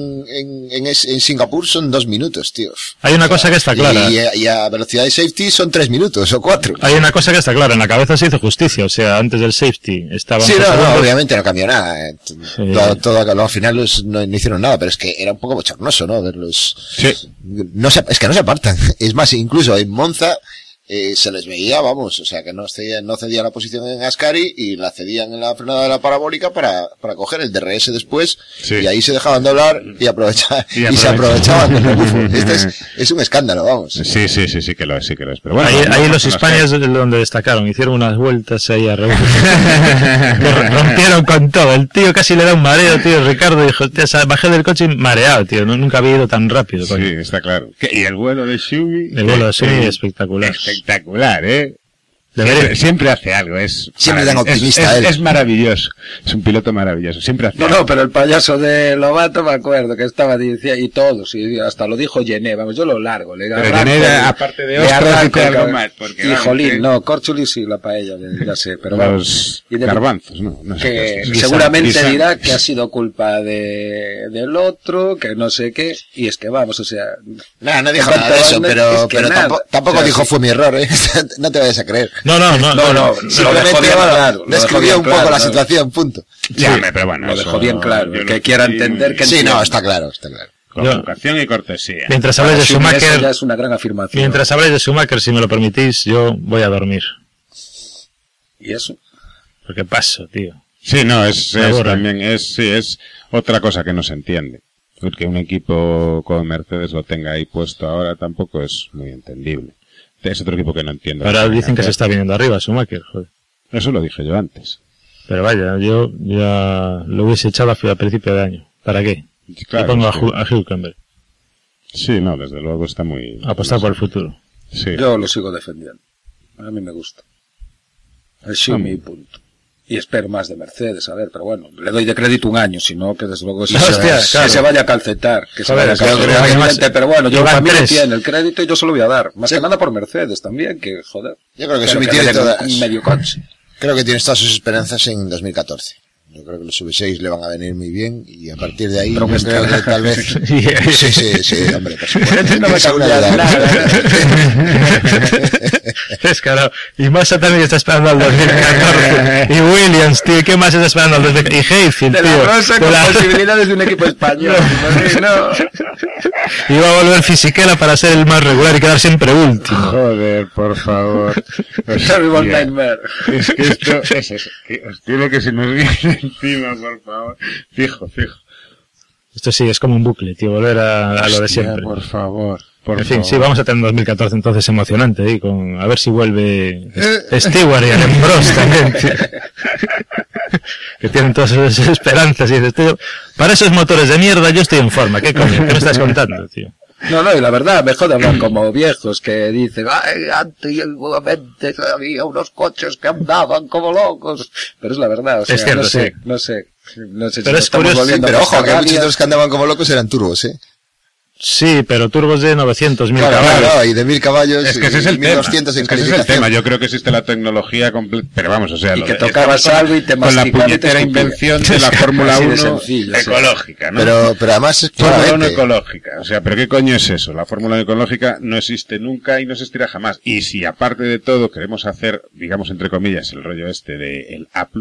Speaker 2: en Singapur son 2 minutos, tío.
Speaker 1: hay una cosa que está clara.
Speaker 2: Y a velocidad de safety son 3 minutos o 4.
Speaker 1: Hay una cosa que está clara, en la cabeza se hizo justicia, o sea, antes del safety estaban
Speaker 2: Sí,
Speaker 1: 11
Speaker 2: no,
Speaker 1: segundos.
Speaker 2: obviamente no cambió nada. Al final no hicieron nada, pero es que era un poco bochornoso, ¿no? Verlos.
Speaker 5: Sí.
Speaker 2: Es que no se apartan. Es más, incluso en Monza se les veía, vamos, o sea, que no cedía la posición en Ascari y la cedían en la frenada de la parabólica para coger el DRS después,
Speaker 5: Sí.
Speaker 2: y ahí se dejaban doblar y se aprovechaban del rebufo. Es un escándalo, vamos.
Speaker 5: Sí, que lo es, Pero bueno,
Speaker 1: Ahí
Speaker 5: no
Speaker 1: los
Speaker 5: son las
Speaker 1: Hispanias es donde destacaron, hicieron unas vueltas ahí a rebufo. Que rompieron con todo, el tío casi le da un mareo, tío. Ricardo dijo, "Hostia, bajé del coche mareado, tío, nunca había ido tan rápido,
Speaker 5: cosas.
Speaker 1: coño".
Speaker 5: Sí, está claro. Y el vuelo de Shubi.
Speaker 1: El vuelo de Shubi espectacular.
Speaker 5: Espectacular,
Speaker 1: Debería-
Speaker 5: Siempre hace algo,
Speaker 2: Siempre tan optimista él.
Speaker 5: Es maravilloso. Es un piloto maravilloso. Siempre hace algo.
Speaker 4: No, pero el payaso de Lobato me acuerdo que estaba diciendo, y todos, y hasta lo dijo Gené, vamos, yo lo largo, le
Speaker 5: Pero
Speaker 4: arranco
Speaker 5: Gené,
Speaker 4: el-
Speaker 5: aparte de
Speaker 4: le
Speaker 5: ostras,
Speaker 4: arranco
Speaker 5: dice
Speaker 4: el
Speaker 5: algo
Speaker 4: cab-
Speaker 5: más, porque
Speaker 4: y
Speaker 5: vamos,
Speaker 4: Jolín,
Speaker 5: que-
Speaker 4: no, Córchuli sí, la paella, ya sé, pero vamos.
Speaker 5: Los
Speaker 4: Y de-
Speaker 5: garbanzos, no sé qué
Speaker 4: Que
Speaker 5: es eso.
Speaker 4: seguramente
Speaker 5: Guisan-
Speaker 4: dirá que ha sido culpa del otro, que no sé qué, y es que vamos, o sea...
Speaker 2: No dijo
Speaker 4: en
Speaker 2: nada de eso,
Speaker 4: cuanto a-
Speaker 2: pero,
Speaker 4: es que
Speaker 2: pero
Speaker 4: nada.
Speaker 2: tampoco
Speaker 4: O sea,
Speaker 2: dijo
Speaker 4: sí.
Speaker 2: fue mi error, no te vayas a creer.
Speaker 1: No,
Speaker 2: Simplemente,
Speaker 4: bien
Speaker 2: bueno,
Speaker 4: claro, lo dejó
Speaker 2: describió
Speaker 4: bien
Speaker 2: un poco
Speaker 4: claro,
Speaker 2: la
Speaker 4: ¿no?
Speaker 2: situación, punto.
Speaker 5: Ya, pero bueno,
Speaker 4: Lo
Speaker 5: eso
Speaker 4: dejó bien claro,
Speaker 5: yo
Speaker 4: el
Speaker 5: lo
Speaker 4: que quiera
Speaker 5: estoy
Speaker 4: entender
Speaker 5: muy-
Speaker 4: que
Speaker 2: Sí,
Speaker 4: entienda.
Speaker 2: no, está claro.
Speaker 5: Con
Speaker 1: Yo-
Speaker 5: educación y cortesía.
Speaker 1: Mientras habléis de
Speaker 4: Eso ya
Speaker 1: Schumacher,
Speaker 4: es una gran afirmación.
Speaker 1: mientras habléis de Schumacher, si me lo permitís, yo voy a dormir.
Speaker 4: ¿Y eso?
Speaker 1: Porque paso, tío.
Speaker 5: Sí, no, es
Speaker 1: Me aburre.
Speaker 5: también, es otra cosa que no se entiende. Porque un equipo como Mercedes lo tenga ahí puesto ahora tampoco es muy entendible. es otro equipo que no entiendo.
Speaker 1: Ahora dicen que se está viniendo arriba Schumacher, joder.
Speaker 5: Eso lo dije yo antes.
Speaker 1: Pero vaya, yo ya lo hubiese echado a principio de año. ¿Para qué?
Speaker 5: Claro,
Speaker 1: Le pongo
Speaker 5: es que-
Speaker 1: a Hülkenberg.
Speaker 5: Sí, no, desde luego está muy...
Speaker 1: Apostar por el futuro.
Speaker 5: Sí.
Speaker 4: Yo lo sigo defendiendo. A mí me gusta. El Xiaomi, punto. Y espero más de Mercedes, a ver, pero bueno, le doy de crédito un año, si no, que desde luego
Speaker 1: No, hostia, claro.
Speaker 4: que se vaya a calcetar, que se
Speaker 1: Joder,
Speaker 4: vaya a
Speaker 1: yo
Speaker 4: calcetar,
Speaker 1: creo que además
Speaker 4: evidente, pero bueno, yo
Speaker 1: llevan
Speaker 4: para mí
Speaker 1: 3.
Speaker 4: tiene el crédito y yo se lo voy a dar, más
Speaker 2: Sí.
Speaker 4: que nada por Mercedes también, que joder.
Speaker 2: Yo creo que
Speaker 4: Pero
Speaker 2: Subi
Speaker 4: que
Speaker 2: tiene
Speaker 4: le den
Speaker 2: todas.
Speaker 4: un medio coche.
Speaker 2: Creo que tienes todas sus esperanzas en 2014. Yo creo que los Sub-6 le van a venir muy bien y a partir de ahí
Speaker 4: Pero
Speaker 2: yo creo que tal vez... Sí, hombre, por supuesto.
Speaker 4: No me
Speaker 2: Es una
Speaker 4: cambia
Speaker 2: realidad.
Speaker 1: Es claro. Y Massa también está esperando al 2014. Y Williams, tío, ¿qué más está esperando al 2014? Y Hayfield,
Speaker 4: De
Speaker 1: tío.
Speaker 4: la Rosa
Speaker 1: De
Speaker 4: con
Speaker 1: la-
Speaker 4: posibilidades de un equipo español. No.
Speaker 1: Y va a volver Fisichella para ser el más regular y quedar siempre último.
Speaker 5: Joder, por favor.
Speaker 4: Terrible
Speaker 5: Hostia.
Speaker 4: nightmare.
Speaker 5: Es que esto es eso. Que os tiene que se nos viene encima, por favor. Fijo.
Speaker 1: Esto sí, es como un bucle, tío, volver a lo de
Speaker 5: Hostia,
Speaker 1: siempre.
Speaker 5: por favor. Por
Speaker 1: En fin,
Speaker 5: favor.
Speaker 1: sí, vamos a tener un 2014 entonces emocionante ahí, con a ver si vuelve Stewart y Alain Prost también, tío. Que tienen todas esas esperanzas y dices, tío, para esos motores de mierda yo estoy en forma, ¿qué coño? ¿Qué me estás contando, tío?
Speaker 4: No, y la verdad, mejor de hablar como viejos que dicen, ay, antiguamente había unos coches que andaban como locos. Pero es la verdad, o sea,
Speaker 1: Es cierto,
Speaker 4: no sé si
Speaker 1: Pero
Speaker 4: nos
Speaker 1: es
Speaker 4: estamos
Speaker 1: curioso,
Speaker 4: volviendo
Speaker 2: Pero ojo, que
Speaker 4: Ferrari.
Speaker 2: muchos de los que andaban como locos eran turbos, ¿eh?
Speaker 1: Sí, pero turbos de 900.000
Speaker 2: Claro,
Speaker 1: caballos.
Speaker 2: claro, y de 1000 caballos
Speaker 5: Es que ese es el
Speaker 2: y
Speaker 5: tema.
Speaker 2: 1200 en
Speaker 5: Es que ese es el
Speaker 2: calificación.
Speaker 5: tema. Yo creo que existe la tecnología completa. Pero vamos, o sea,
Speaker 4: Y
Speaker 5: lo
Speaker 4: que
Speaker 5: de-
Speaker 4: tocabas
Speaker 5: estamos
Speaker 4: algo y te
Speaker 5: con la
Speaker 4: masticaba y te
Speaker 5: puñetera
Speaker 4: escupía.
Speaker 5: invención de la Fórmula
Speaker 4: Así de
Speaker 5: 1
Speaker 4: sencillo, sí.
Speaker 5: ecológica, ¿no?
Speaker 2: Pero además,
Speaker 5: Fórmula 1
Speaker 2: claramente,
Speaker 5: ecológica. O sea, ¿pero qué coño es eso? La Fórmula 1 ecológica no existe nunca y no existirá jamás. Y si aparte de todo queremos hacer, digamos entre comillas, el rollo este de el A+,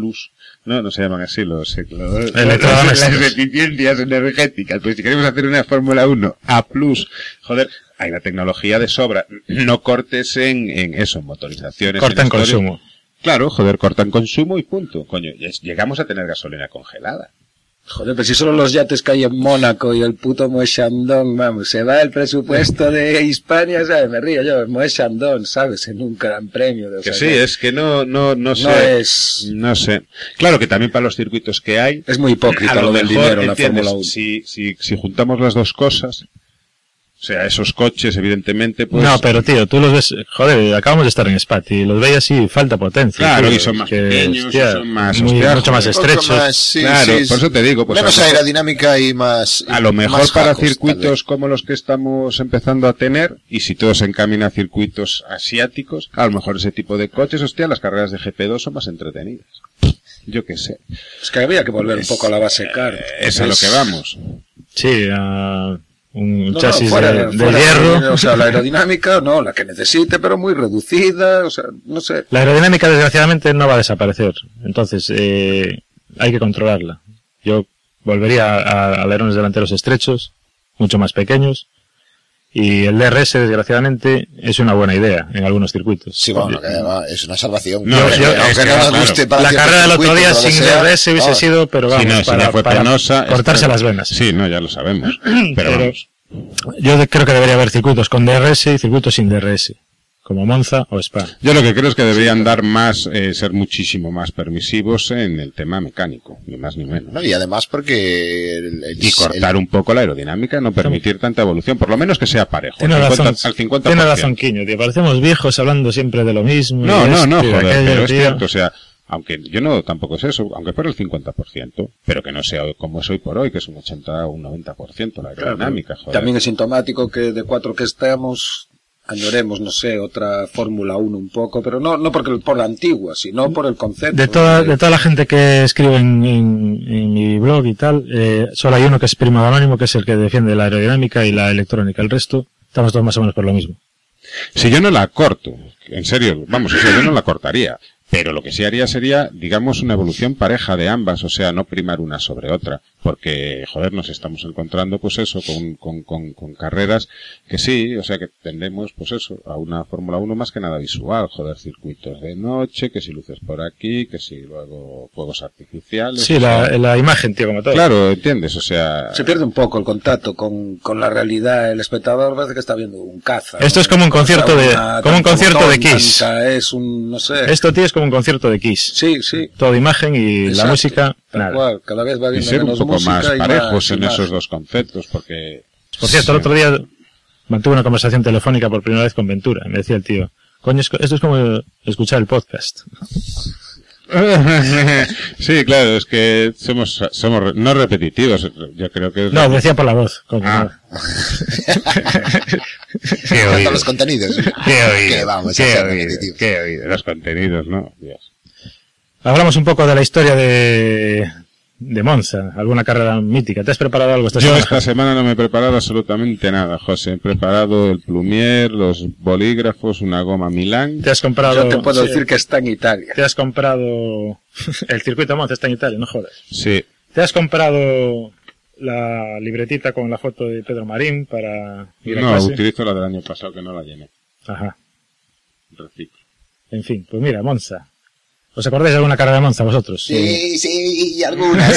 Speaker 5: no se llaman así los
Speaker 1: Electrodomésticos.
Speaker 5: las eficiencias energéticas. Pues si queremos hacer una Fórmula 1 A+, joder, hay la tecnología de sobra. No cortes en eso, en motorizaciones.
Speaker 1: Cortan
Speaker 5: en historias.
Speaker 1: consumo.
Speaker 5: Claro, joder, cortan consumo y punto. Coño, llegamos a tener gasolina congelada.
Speaker 4: Joder, pero si solo los yates que hay en Mónaco y el puto Moët Chandon, vamos, se va el presupuesto de Hispania, ¿sabes? Me río yo, Moët Chandon, ¿sabes? En un gran premio. De, o
Speaker 5: Que
Speaker 4: sea,
Speaker 5: sí, es que no sé.
Speaker 4: es...
Speaker 5: No sé. Claro que también para los circuitos que hay.
Speaker 4: Es muy hipócrita
Speaker 5: a
Speaker 4: lo del
Speaker 5: mejor,
Speaker 4: dinero en la
Speaker 5: ¿entiendes?
Speaker 4: Fórmula 1.
Speaker 5: Si juntamos las dos cosas, o sea, esos coches, evidentemente, pues.
Speaker 1: No, pero tío, tú los ves, joder, acabamos de estar en Spa, y los veis así, falta potencia.
Speaker 5: Claro,
Speaker 1: tío,
Speaker 5: y son más
Speaker 1: que,
Speaker 5: pequeños,
Speaker 1: hostia,
Speaker 5: y son más,
Speaker 1: muy-
Speaker 5: hostia,
Speaker 1: mucho más
Speaker 5: joder.
Speaker 1: estrechos.
Speaker 2: otro más, sí,
Speaker 5: Claro,
Speaker 2: sí,
Speaker 5: por eso te digo, pues
Speaker 2: menos
Speaker 5: a lo mejor-
Speaker 2: aerodinámica y más...
Speaker 5: A lo mejor
Speaker 2: más
Speaker 5: para
Speaker 2: jacos, tal
Speaker 5: circuitos
Speaker 2: vez.
Speaker 5: como los que estamos empezando a tener, y si todo se encamina a circuitos asiáticos, a lo mejor ese tipo de coches, hostia, las carreras de GP2 son más entretenidas. Yo qué sé.
Speaker 4: Es que había que volver un poco a la base car.
Speaker 5: Es a lo que vamos.
Speaker 1: Sí, a un
Speaker 4: No,
Speaker 1: chasis
Speaker 4: fuera
Speaker 1: de
Speaker 4: fuera
Speaker 1: hierro.
Speaker 4: O sea, la aerodinámica, no, la que necesite, pero muy reducida, o sea, no sé.
Speaker 1: La aerodinámica, desgraciadamente, no va a desaparecer. Entonces, hay que controlarla. Yo volvería a alerones delanteros estrechos, mucho más pequeños. Y el DRS, desgraciadamente, es una buena idea en algunos circuitos.
Speaker 2: Sí, bueno, que además es una salvación.
Speaker 5: No,
Speaker 2: Aunque
Speaker 5: es
Speaker 2: aunque
Speaker 5: que,
Speaker 2: no nos
Speaker 5: claro,
Speaker 2: guste para
Speaker 1: La
Speaker 2: ciertos
Speaker 1: carrera del otro
Speaker 2: circuitos,
Speaker 1: día
Speaker 2: por lo que
Speaker 1: sin
Speaker 2: sea,
Speaker 1: DRS hubiese
Speaker 2: vamos.
Speaker 1: sido, pero vamos,
Speaker 5: Sí, no, si ya fue penosa.
Speaker 1: cortarse
Speaker 5: esto-
Speaker 1: las venas.
Speaker 5: Sí, no, ya lo sabemos. Pero
Speaker 1: Pero
Speaker 5: vamos.
Speaker 1: yo creo que debería haber circuitos con DRS y circuitos sin DRS, como Monza o Spa.
Speaker 5: Yo lo que creo es que deberían dar más, ser muchísimo más permisivos en el tema mecánico, ni más ni menos.
Speaker 2: No, y además porque
Speaker 5: Y cortar un poco la aerodinámica, no permitir tanta evolución, por lo menos que sea parejo.
Speaker 1: Tiene
Speaker 5: al
Speaker 1: razón,
Speaker 5: 50%, al 50%.
Speaker 1: tiene razón, Quiño, tío. Parecemos viejos hablando siempre de lo mismo.
Speaker 5: No,
Speaker 1: y
Speaker 5: no,
Speaker 1: esto
Speaker 5: no,
Speaker 1: y
Speaker 5: joder,
Speaker 1: aquello,
Speaker 5: pero es
Speaker 1: tío.
Speaker 5: cierto, o sea, aunque yo no tampoco es eso, aunque fuera el 50%, pero que no sea como es hoy por hoy, que es un 80 o un 90% la aerodinámica, joder.
Speaker 4: También es sintomático que de 4 que estamos, añoremos, no sé, otra Fórmula 1 un poco, pero no porque por la antigua, sino por el concepto.
Speaker 1: De toda la gente que escribe en mi blog y tal, solo hay uno que es primo de Anónimo, que es el que defiende la aerodinámica y la electrónica. El resto, estamos todos más o menos por lo mismo.
Speaker 5: Si yo no la corto, en serio, vamos, o sea, yo no la cortaría, Pero lo que sí haría sería, digamos, una evolución pareja de ambas, o sea, no primar una sobre otra, porque, joder, nos estamos encontrando, pues eso, con carreras que sí, o sea, que tendemos, pues eso, a una Fórmula 1 más que nada visual, joder, circuitos de noche, que si luces por aquí, que si luego fuegos artificiales.
Speaker 1: Sí,
Speaker 5: o sea,
Speaker 1: la imagen, tío, como todo.
Speaker 5: claro, entiendes, o sea...
Speaker 4: Se pierde un poco el contacto con la realidad. El espectador parece que está viendo un caza.
Speaker 1: Esto es como un concierto de Kiss.
Speaker 4: Es un, no sé.
Speaker 1: Esto, tío, es como un concierto de Kiss.
Speaker 4: Sí, sí.
Speaker 1: Todo imagen y
Speaker 4: Exacto,
Speaker 1: la música,
Speaker 4: tal
Speaker 1: nada.
Speaker 4: cual. Cada vez va
Speaker 5: Y
Speaker 4: viendo
Speaker 5: ser un
Speaker 4: menos
Speaker 5: poco
Speaker 4: música
Speaker 5: más
Speaker 4: y
Speaker 5: parejos en
Speaker 4: imagen.
Speaker 5: esos dos conceptos, porque...
Speaker 1: Por cierto, el otro día mantuve una conversación telefónica por primera vez con Ventura. Me decía el tío, coño, esto es como escuchar el podcast.
Speaker 5: Sí, claro, es que somos no repetitivos, yo creo que...
Speaker 1: No, decía por la voz, coño.
Speaker 5: Ah.
Speaker 1: No.
Speaker 5: Qué
Speaker 2: Hasta
Speaker 5: oído.
Speaker 2: los contenidos.
Speaker 5: Qué oído.
Speaker 2: Que vamos a
Speaker 5: Qué
Speaker 2: ser
Speaker 5: oído.
Speaker 2: repetitivos.
Speaker 5: Qué oído. Los contenidos, ¿no? Dios.
Speaker 1: Hablamos un poco de la historia de Monza, alguna carrera mítica. ¿Te has preparado algo esta
Speaker 5: Yo
Speaker 1: semana?
Speaker 5: esta semana no me he preparado absolutamente nada, José. He preparado el plumier, los bolígrafos, una goma Milán.
Speaker 1: ¿Te has comprado?
Speaker 4: Yo te puedo
Speaker 1: sí,
Speaker 4: decir que está en Italia.
Speaker 1: ¿Te has comprado el circuito de Monza? Está en Italia, no jodas.
Speaker 5: Sí.
Speaker 1: ¿Te has comprado la libretita con la foto de Pedro Marín para ir a
Speaker 5: No,
Speaker 1: clase?
Speaker 5: utilizo la del año pasado que no la llené.
Speaker 1: Ajá.
Speaker 5: Reciclo.
Speaker 1: En fin, pues mira, Monza. ¿Os acordáis de alguna carrera de Monza vosotros?
Speaker 2: Sí, algunas,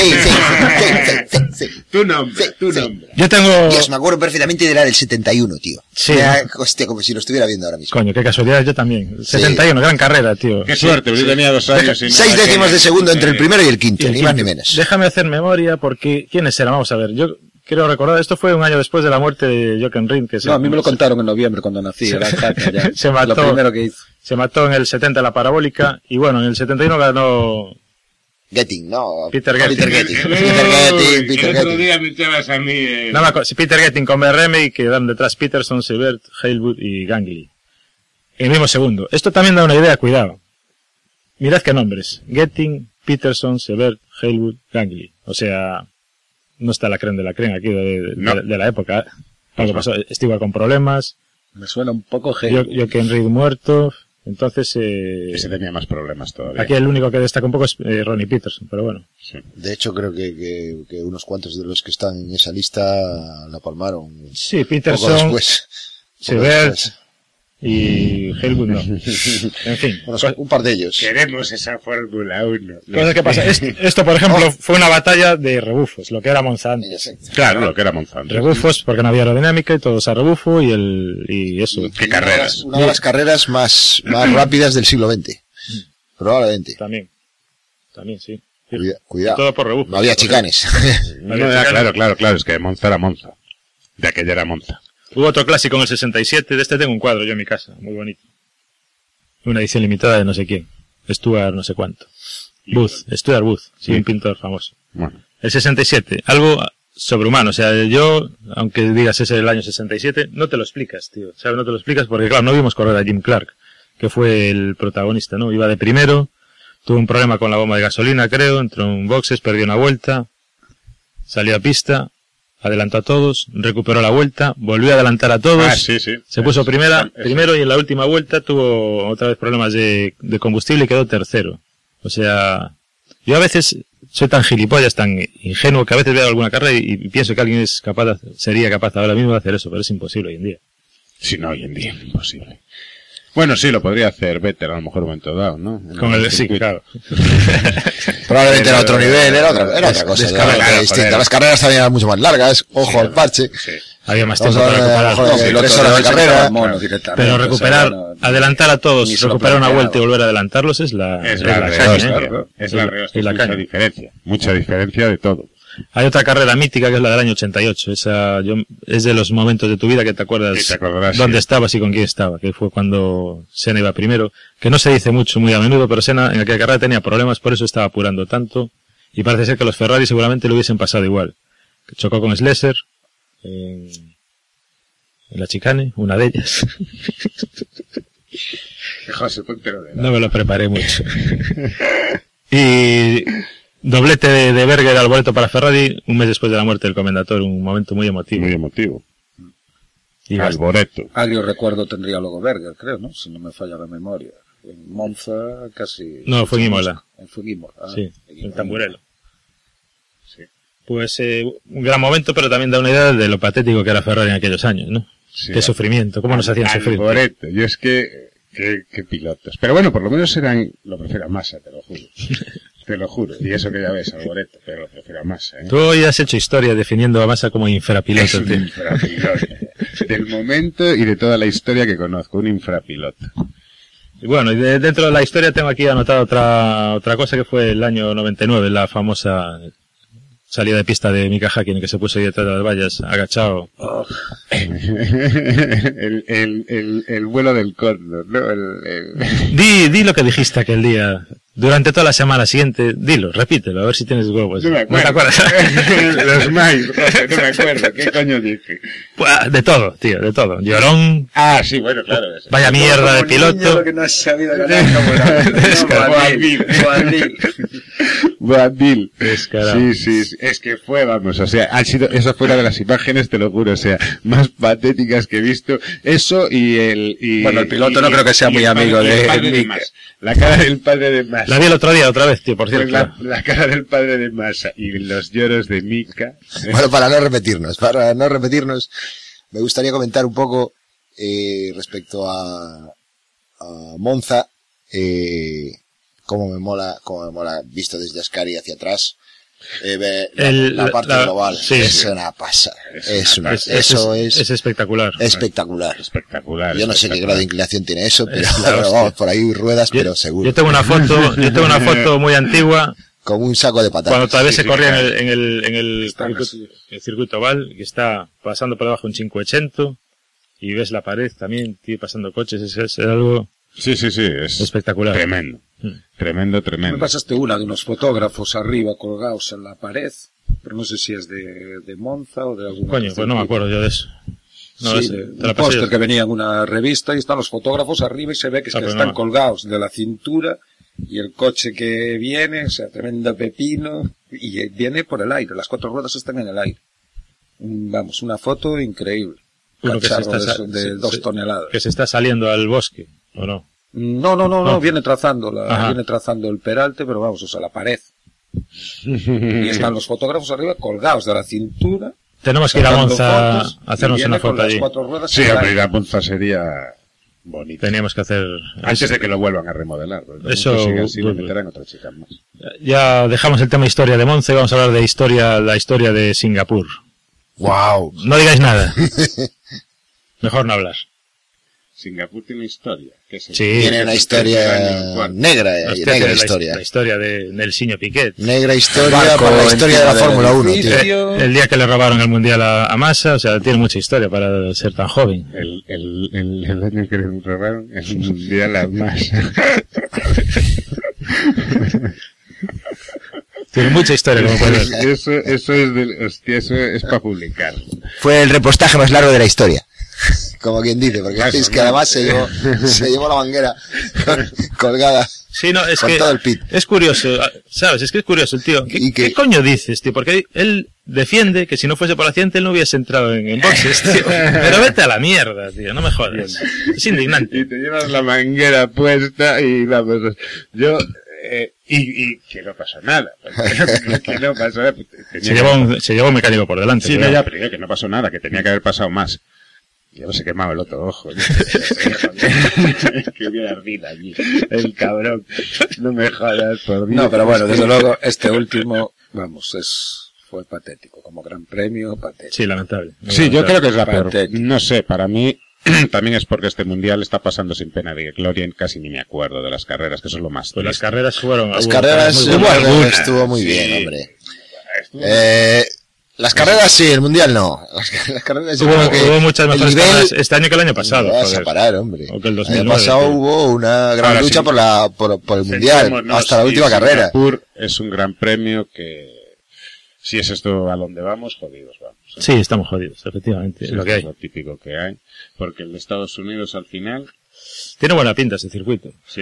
Speaker 2: sí.
Speaker 5: Tu nombre,
Speaker 2: Sí,
Speaker 5: tu
Speaker 2: sí.
Speaker 5: nombre.
Speaker 1: Yo tengo...
Speaker 2: Dios, me acuerdo perfectamente de la del 71, tío.
Speaker 1: Sí,
Speaker 2: Hostia, como si lo estuviera viendo ahora mismo.
Speaker 1: Coño, qué casualidad, yo también. El 71, gran carrera, tío.
Speaker 5: Qué suerte, yo tenía 2 años y no
Speaker 2: 6
Speaker 5: la
Speaker 2: décimos
Speaker 5: llené.
Speaker 2: de segundo entre el primero y el quinto,
Speaker 1: Y el
Speaker 2: ni más ni
Speaker 1: quinto.
Speaker 2: menos.
Speaker 1: Déjame hacer memoria porque... ¿Quiénes eran? Vamos a ver. Yo quiero recordar, esto fue un año después de la muerte de Jochen Rindt. Que
Speaker 4: No, a mí me lo contaron en noviembre cuando nací. Era jaca ya.
Speaker 1: Se mató.
Speaker 4: Lo primero que hizo.
Speaker 1: Se mató en el 70 en la parabólica y bueno, en el 71 ganó
Speaker 2: Getting, no.
Speaker 1: Peter Getting.
Speaker 2: Peter Getting.
Speaker 5: El otro día me echabas a mí...
Speaker 1: No me acuerdo, Peter Getting con BRM y quedaron detrás Peterson, Seibert, Hailwood y Gangly. En el mismo segundo. Esto también da una idea, cuidado. Mirad qué nombres. Getting, Peterson, Seibert, Hailwood, Gangly. O sea, no está la creen de la creen aquí
Speaker 5: No.
Speaker 1: de la época. Algo pasó. Stewart con problemas.
Speaker 4: Me suena un poco genial.
Speaker 1: Jochen Rindt muerto. Entonces,
Speaker 5: Ese tenía más problemas todavía.
Speaker 1: aquí el único que destaca un poco es Ronnie Peterson, pero bueno.
Speaker 5: Sí.
Speaker 2: De hecho, creo que unos cuantos de los que están en esa lista la palmaron
Speaker 1: Sí,
Speaker 2: un poco
Speaker 1: Peterson,
Speaker 2: después.
Speaker 1: Seibert y Hailwood no. En fin,
Speaker 2: Un par de ellos.
Speaker 5: Queremos esa Fórmula 1.
Speaker 1: cosas que pasan. Esto, por ejemplo, fue una batalla de rebufos, lo que era Monza antes.
Speaker 2: Exacto.
Speaker 5: Claro, lo que era Monsanto.
Speaker 1: Rebufos porque no había aerodinámica y todos a rebufo y eso.
Speaker 5: ¿Qué carreras?
Speaker 2: Una de las carreras más rápidas del siglo XX. Probablemente.
Speaker 1: También, sí.
Speaker 2: Cuidado.
Speaker 1: Todo por rebufo.
Speaker 2: No había chicanes.
Speaker 5: No, claro, es que Monza era Monza. De aquella era Monza.
Speaker 1: Hubo otro clásico en el 67, de este tengo un cuadro yo en mi casa, muy bonito. Una edición limitada de no sé quién. Stuart no sé cuánto. Stuart Booth, sí, un pintor famoso.
Speaker 5: Bueno,
Speaker 1: El 67, algo sobrehumano, o sea, yo, aunque digas ese del año 67, no te lo explicas, tío, ¿sabes? No te lo explicas porque, claro, no vimos correr a Jim Clark, que fue el protagonista, ¿no? Iba de primero, tuvo un problema con la bomba de gasolina, creo, entró en boxes, perdió una vuelta, salió a pista, adelantó a todos, recuperó la vuelta, volvió a adelantar a todos,
Speaker 5: sí.
Speaker 1: se puso primero y en la última vuelta tuvo otra vez problemas de combustible y quedó tercero. O sea, yo a veces soy tan gilipollas, tan ingenuo que a veces veo alguna carrera y pienso que alguien sería capaz ahora mismo de hacer eso, pero es imposible hoy en día.
Speaker 5: Sí, no, hoy en día, imposible. Bueno, sí, lo podría hacer Vettel a lo mejor un momento dado, ¿no?
Speaker 1: Con el sí, claro.
Speaker 2: Probablemente era otro nivel, era otra cosa. Era distinta.
Speaker 5: joder.
Speaker 2: Las carreras también eran mucho más largas. Ojo al parche.
Speaker 5: Sí.
Speaker 1: Había más
Speaker 2: Vamos
Speaker 1: tiempo
Speaker 2: a
Speaker 1: para
Speaker 2: ver,
Speaker 1: recuperar.
Speaker 2: joder,
Speaker 4: No, sí,
Speaker 2: 3
Speaker 4: pero
Speaker 2: horas de
Speaker 4: se
Speaker 2: carrera.
Speaker 4: quedaba mono directamente,
Speaker 1: Pero
Speaker 4: o sea,
Speaker 1: recuperar,
Speaker 4: no-
Speaker 1: adelantar a todos,
Speaker 4: ni se lo
Speaker 1: recuperar una
Speaker 4: planteaba.
Speaker 1: vuelta y volver a adelantarlos es la
Speaker 5: Es la
Speaker 1: caña,
Speaker 5: rehostia,
Speaker 1: ¿eh?
Speaker 5: es la rehostia,
Speaker 1: Es la
Speaker 5: mucha
Speaker 1: caña.
Speaker 5: diferencia. Mucha diferencia de todo.
Speaker 1: Hay otra carrera mítica que es la del año 88. Es de los momentos de tu vida que te acuerdas
Speaker 5: Sí, te acordarás,
Speaker 1: dónde
Speaker 5: sí.
Speaker 1: estabas y con quién estaba, que fue cuando Senna iba primero, que no se dice mucho, muy a menudo, pero Senna en aquella carrera tenía problemas, por eso estaba apurando tanto, y parece ser que los Ferrari seguramente lo hubiesen pasado igual. Que chocó con Schlesser en la chicane, una de ellas.
Speaker 5: José, póntelo de
Speaker 1: No me lo preparé mucho. Y doblete de Berger al boleto para Ferrari un mes después de la muerte del comendator, un momento muy emotivo.
Speaker 5: Muy emotivo.
Speaker 1: Y
Speaker 5: Alboreto.
Speaker 4: Agrio recuerdo tendría luego Berger, creo, ¿no? Si no me falla la memoria. En Monza casi...
Speaker 1: No, fue en Imola.
Speaker 4: Fue en Imola.
Speaker 1: Sí, en Tamburello.
Speaker 5: Sí.
Speaker 1: Pues un gran momento, pero también da una idea de lo patético que era Ferrari en aquellos años, ¿no?
Speaker 5: Sí,
Speaker 1: Qué sufrimiento, cómo nos hacían sufrir.
Speaker 5: Alboreto. Yo es que... Qué pilotos. Pero bueno, por lo menos eran... Lo prefiero a Massa, te lo juro. Te lo juro. Y eso que ya ves, Alboreto, pero lo prefiero a Massa, ¿eh?
Speaker 1: Tú hoy has hecho historia definiendo a Massa como infrapiloto,
Speaker 5: Es un
Speaker 1: tío.
Speaker 5: infrapiloto. Del momento y de toda la historia que conozco. Un infrapiloto.
Speaker 1: Y bueno, y dentro de la historia tengo aquí anotada otra cosa que fue el año 99, la famosa salida de pista de Mika Häkkinen, que se puso ahí detrás de las vallas, agachado.
Speaker 4: Oh,
Speaker 5: el vuelo del cóndor, ¿no?
Speaker 1: Di lo que dijiste aquel día. Durante toda la semana siguiente, dilo, repítelo, a ver si tienes huevos.
Speaker 5: No me
Speaker 1: ¿No te
Speaker 5: acuerdo.
Speaker 1: acuerdas?
Speaker 5: Los Miles, no me acuerdo. ¿Qué coño dije?
Speaker 1: Buah, de todo, tío, de todo. Llorón,
Speaker 5: Ah, sí, bueno, claro. Ese.
Speaker 1: vaya mierda de
Speaker 4: como niño,
Speaker 1: piloto.
Speaker 4: lo que no has sabido ganar como la... Boadil.
Speaker 5: Boadil.
Speaker 1: Descarado.
Speaker 5: Sí. Es que fue, vamos, o sea, esa fue una de las imágenes, te lo juro, o sea, más patéticas que he visto. Eso y
Speaker 4: Bueno, el piloto no creo que sea muy amigo de Mika.
Speaker 5: Massa. La cara del padre de Massa.
Speaker 1: La vi el otro día otra vez, tío, por
Speaker 5: Pues
Speaker 1: cierto.
Speaker 5: la cara del padre de Massa y los lloros de Mika.
Speaker 2: Bueno, para no repetirnos, me gustaría comentar un poco respecto a Monza, cómo me mola visto desde Ascari hacia atrás, ver la parte global.
Speaker 1: sí,
Speaker 2: es
Speaker 1: sí.
Speaker 2: una pasada.
Speaker 5: Es una pasada.
Speaker 1: Es espectacular.
Speaker 2: Espectacular.
Speaker 5: Espectacular.
Speaker 2: Yo no sé qué
Speaker 5: espectacular.
Speaker 2: grado de inclinación tiene eso, pero
Speaker 1: la hostia.
Speaker 2: vamos, por ahí ruedas, pero seguro.
Speaker 1: Yo tengo una foto muy antigua,
Speaker 2: Como un saco de patatas.
Speaker 1: cuando todavía
Speaker 5: Sí,
Speaker 1: se
Speaker 5: sí,
Speaker 1: corría
Speaker 5: claro.
Speaker 1: en el
Speaker 4: Están
Speaker 1: circuito,
Speaker 4: así.
Speaker 1: el circuito oval, que está pasando por debajo un 580, y ves la pared también, tío, pasando coches, es algo
Speaker 5: Sí, es
Speaker 1: espectacular.
Speaker 5: tremendo.
Speaker 1: Mm.
Speaker 5: Tremendo.
Speaker 4: Me pasaste una de unos fotógrafos arriba colgados en la pared, pero no sé si es de Monza o de algún
Speaker 1: Coño,
Speaker 4: otro
Speaker 1: pues no me
Speaker 4: circuito.
Speaker 1: acuerdo yo de eso. No,
Speaker 4: Sí,
Speaker 1: te
Speaker 4: un
Speaker 1: la pasé
Speaker 4: póster
Speaker 1: yo.
Speaker 4: que venía en una revista y están los fotógrafos arriba y se ve que,
Speaker 1: Ah, pues
Speaker 4: están
Speaker 1: no.
Speaker 4: colgados de la cintura y el coche que viene, o sea, tremendo pepino, y viene por el aire, las 4 ruedas están en el aire. Vamos, una foto increíble.
Speaker 1: Uno que se
Speaker 4: Cacharro
Speaker 1: está
Speaker 4: de 2 toneladas.
Speaker 1: que se está saliendo al bosque, ¿o no?
Speaker 4: No, viene trazando
Speaker 1: Ajá.
Speaker 4: viene trazando el peralte, pero vamos, o sea, la pared. Y están los fotógrafos arriba colgados de la cintura.
Speaker 1: Tenemos que ir a
Speaker 4: sacando
Speaker 1: Monza
Speaker 4: fotos,
Speaker 1: a hacernos
Speaker 4: y
Speaker 1: una
Speaker 4: viene con
Speaker 1: foto
Speaker 4: las
Speaker 1: allí.
Speaker 4: 4 ruedas
Speaker 5: Sí,
Speaker 4: en el
Speaker 5: hombre,
Speaker 4: aire.
Speaker 5: la Monza sería bonita.
Speaker 1: Teníamos que hacer
Speaker 5: Antes de que lo vuelvan a remodelar. porque
Speaker 1: Eso,
Speaker 5: como siga así, le
Speaker 1: dudo.
Speaker 5: meterán otras chicas más.
Speaker 1: Ya dejamos el tema historia de Monza y vamos a hablar de la historia de Singapur.
Speaker 2: ¡Wow!
Speaker 1: No digáis nada. Mejor no hablar.
Speaker 5: Singapur tiene historia. ¿Qué es el-
Speaker 1: Sí.
Speaker 2: Tiene una historia negra,
Speaker 1: Hostia,
Speaker 2: negra
Speaker 1: tiene
Speaker 2: historia.
Speaker 1: La historia de Nelsinho Piquet.
Speaker 2: Negra historia
Speaker 4: Barco
Speaker 2: para la historia de la
Speaker 4: encima del
Speaker 2: Fórmula 1, tío.
Speaker 4: edificio.
Speaker 1: El día que le robaron el mundial a Massa, o sea, tiene mucha historia para ser tan joven.
Speaker 5: El año que le robaron el mundial a más.
Speaker 1: Tiene mucha historia, como puedes ver.
Speaker 5: Eso es del, hostia, eso es para publicar.
Speaker 2: Fue el repostaje más largo de la historia. Como quien dice, porque
Speaker 5: Claro,
Speaker 2: es que
Speaker 5: ¿no?
Speaker 2: además se llevó la manguera colgada
Speaker 1: Sí, no, es
Speaker 2: con
Speaker 1: que
Speaker 2: todo el pit.
Speaker 1: es curioso, ¿sabes? Es que es curioso el tío.
Speaker 2: ¿Y
Speaker 1: ¿Qué
Speaker 2: qué?
Speaker 1: coño dices, tío? Porque él defiende que si no fuese por accidente él no hubiese entrado en boxes, tío. Pero vete a la mierda, tío, no me jodas. Es indignante.
Speaker 5: Y te llevas la manguera puesta y vamos, yo, y que no pasó nada. Que no pasó nada.
Speaker 1: Se llevó un mecánico por delante.
Speaker 5: Sí, no,
Speaker 1: cuidado.
Speaker 5: ya, pero que no pasó nada, que tenía que haber pasado más. Ya no se quemaba el otro ojo. Que hubiera ardido allí. El cabrón. No me jodas, por Dios.
Speaker 4: No, pero bueno, desde luego, este último, vamos, fue patético. Como gran premio, patético.
Speaker 1: Sí, lamentable.
Speaker 5: Sí, yo creo que es la peor.
Speaker 4: Patético.
Speaker 5: No sé, para mí también es porque este mundial está pasando sin pena de gloria y casi ni me acuerdo de las carreras, que eso es lo más
Speaker 1: Pues las
Speaker 5: triste.
Speaker 1: carreras fueron...
Speaker 2: Las
Speaker 1: hubo
Speaker 2: carreras
Speaker 1: muy
Speaker 2: hubo
Speaker 1: buenas.
Speaker 2: algunas, estuvo muy
Speaker 5: sí.
Speaker 2: bien, hombre.
Speaker 5: Estuvo-
Speaker 2: Las carreras sí, el mundial no. Las carreras yo
Speaker 1: Hubo,
Speaker 2: creo que
Speaker 1: hubo muchas
Speaker 2: el
Speaker 1: mejores
Speaker 2: nivel
Speaker 1: carreras este año que el año pasado.
Speaker 2: no vas
Speaker 1: joder.
Speaker 2: a parar, hombre.
Speaker 1: O que el
Speaker 2: El
Speaker 1: 2009,
Speaker 2: año pasado
Speaker 1: tío.
Speaker 2: hubo una gran
Speaker 5: Ahora
Speaker 2: lucha
Speaker 5: sí.
Speaker 2: por el mundial,
Speaker 5: Centrémonos,
Speaker 2: hasta la
Speaker 5: y
Speaker 2: última carrera.
Speaker 5: Singapur es un gran premio que, si es esto a donde vamos, jodidos vamos. ¿eh?
Speaker 1: Sí, estamos jodidos, efectivamente.
Speaker 5: Sí,
Speaker 1: es lo que
Speaker 5: es
Speaker 1: hay.
Speaker 5: lo típico que hay. Porque el de Estados Unidos al final,
Speaker 1: Tiene buena pinta ese circuito.
Speaker 5: sí.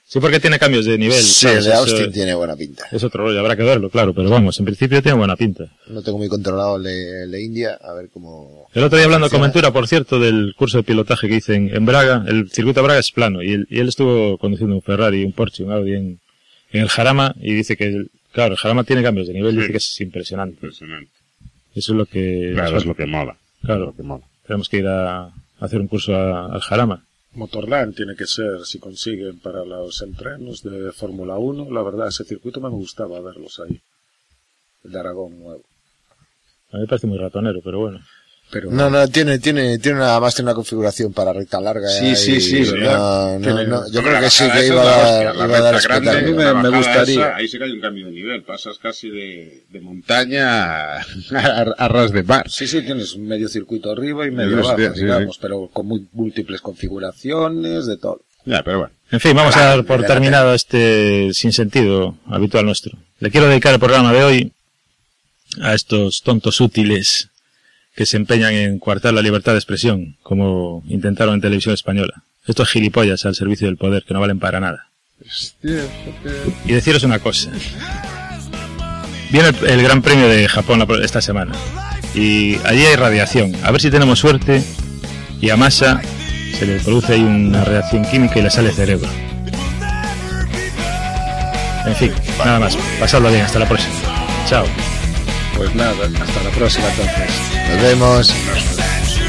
Speaker 1: Sí, porque tiene cambios de nivel.
Speaker 2: Sí,
Speaker 1: ¿sabes?
Speaker 2: el de Austin
Speaker 1: Eso
Speaker 2: tiene buena pinta.
Speaker 1: es otro rollo, habrá que verlo, claro, pero vamos, en principio tiene buena pinta.
Speaker 2: No tengo muy controlado el de India, a ver cómo...
Speaker 1: El otro día hablando con
Speaker 2: funciona.
Speaker 1: Ventura, por cierto, del curso de pilotaje que hice en Braga, el circuito de Braga es plano, y él estuvo conduciendo un Ferrari, un Porsche, un Audi en el Jarama, y dice que, claro, el Jarama tiene cambios de nivel,
Speaker 5: Sí.
Speaker 1: dice que es impresionante.
Speaker 5: Impresionante.
Speaker 1: Eso es lo que...
Speaker 5: Claro, es lo que mola.
Speaker 1: Claro.
Speaker 5: Es lo que mola.
Speaker 1: Tenemos que ir a hacer un curso al Jarama.
Speaker 4: Motorland tiene que ser, si consiguen, para los entrenos de Fórmula 1. La verdad, ese circuito me gustaba verlos ahí. El de Aragón nuevo.
Speaker 1: A mí me parece muy ratonero, pero bueno.
Speaker 4: Pero
Speaker 2: No, tiene además tiene una configuración para recta larga.
Speaker 4: Sí, ¿verdad?
Speaker 2: Yo creo que sí
Speaker 5: bajada
Speaker 2: que
Speaker 5: esa
Speaker 2: iba
Speaker 5: es la
Speaker 2: a
Speaker 5: hostia.
Speaker 2: dar,
Speaker 5: La
Speaker 2: iba a dar
Speaker 5: recta grande,
Speaker 2: espectáculo.
Speaker 4: me
Speaker 5: la bajada
Speaker 4: gustaría.
Speaker 5: esa, ahí sí que hay un cambio de nivel. Pasas casi de montaña a ras de mar.
Speaker 4: sí, tienes un medio circuito arriba y medio
Speaker 5: Hostia,
Speaker 4: abajo,
Speaker 5: sí,
Speaker 4: digamos,
Speaker 5: sí.
Speaker 4: pero con múltiples configuraciones, de todo.
Speaker 5: Ya, pero bueno.
Speaker 1: En fin, vamos a dar por terminado este sinsentido habitual nuestro. Le quiero dedicar el programa de hoy a estos tontos útiles que se empeñan en coartar la libertad de expresión, como intentaron en televisión española. Estos gilipollas al servicio del poder que no valen para nada. Y deciros una cosa. Viene el Gran Premio de Japón esta semana. Y allí hay radiación. A ver si tenemos suerte y a Massa se le produce ahí una reacción química y le sale cerebro. En fin, nada más. Pasadlo bien. Hasta la próxima. Chao.
Speaker 4: Pues nada, hasta la próxima entonces.
Speaker 2: Nos vemos.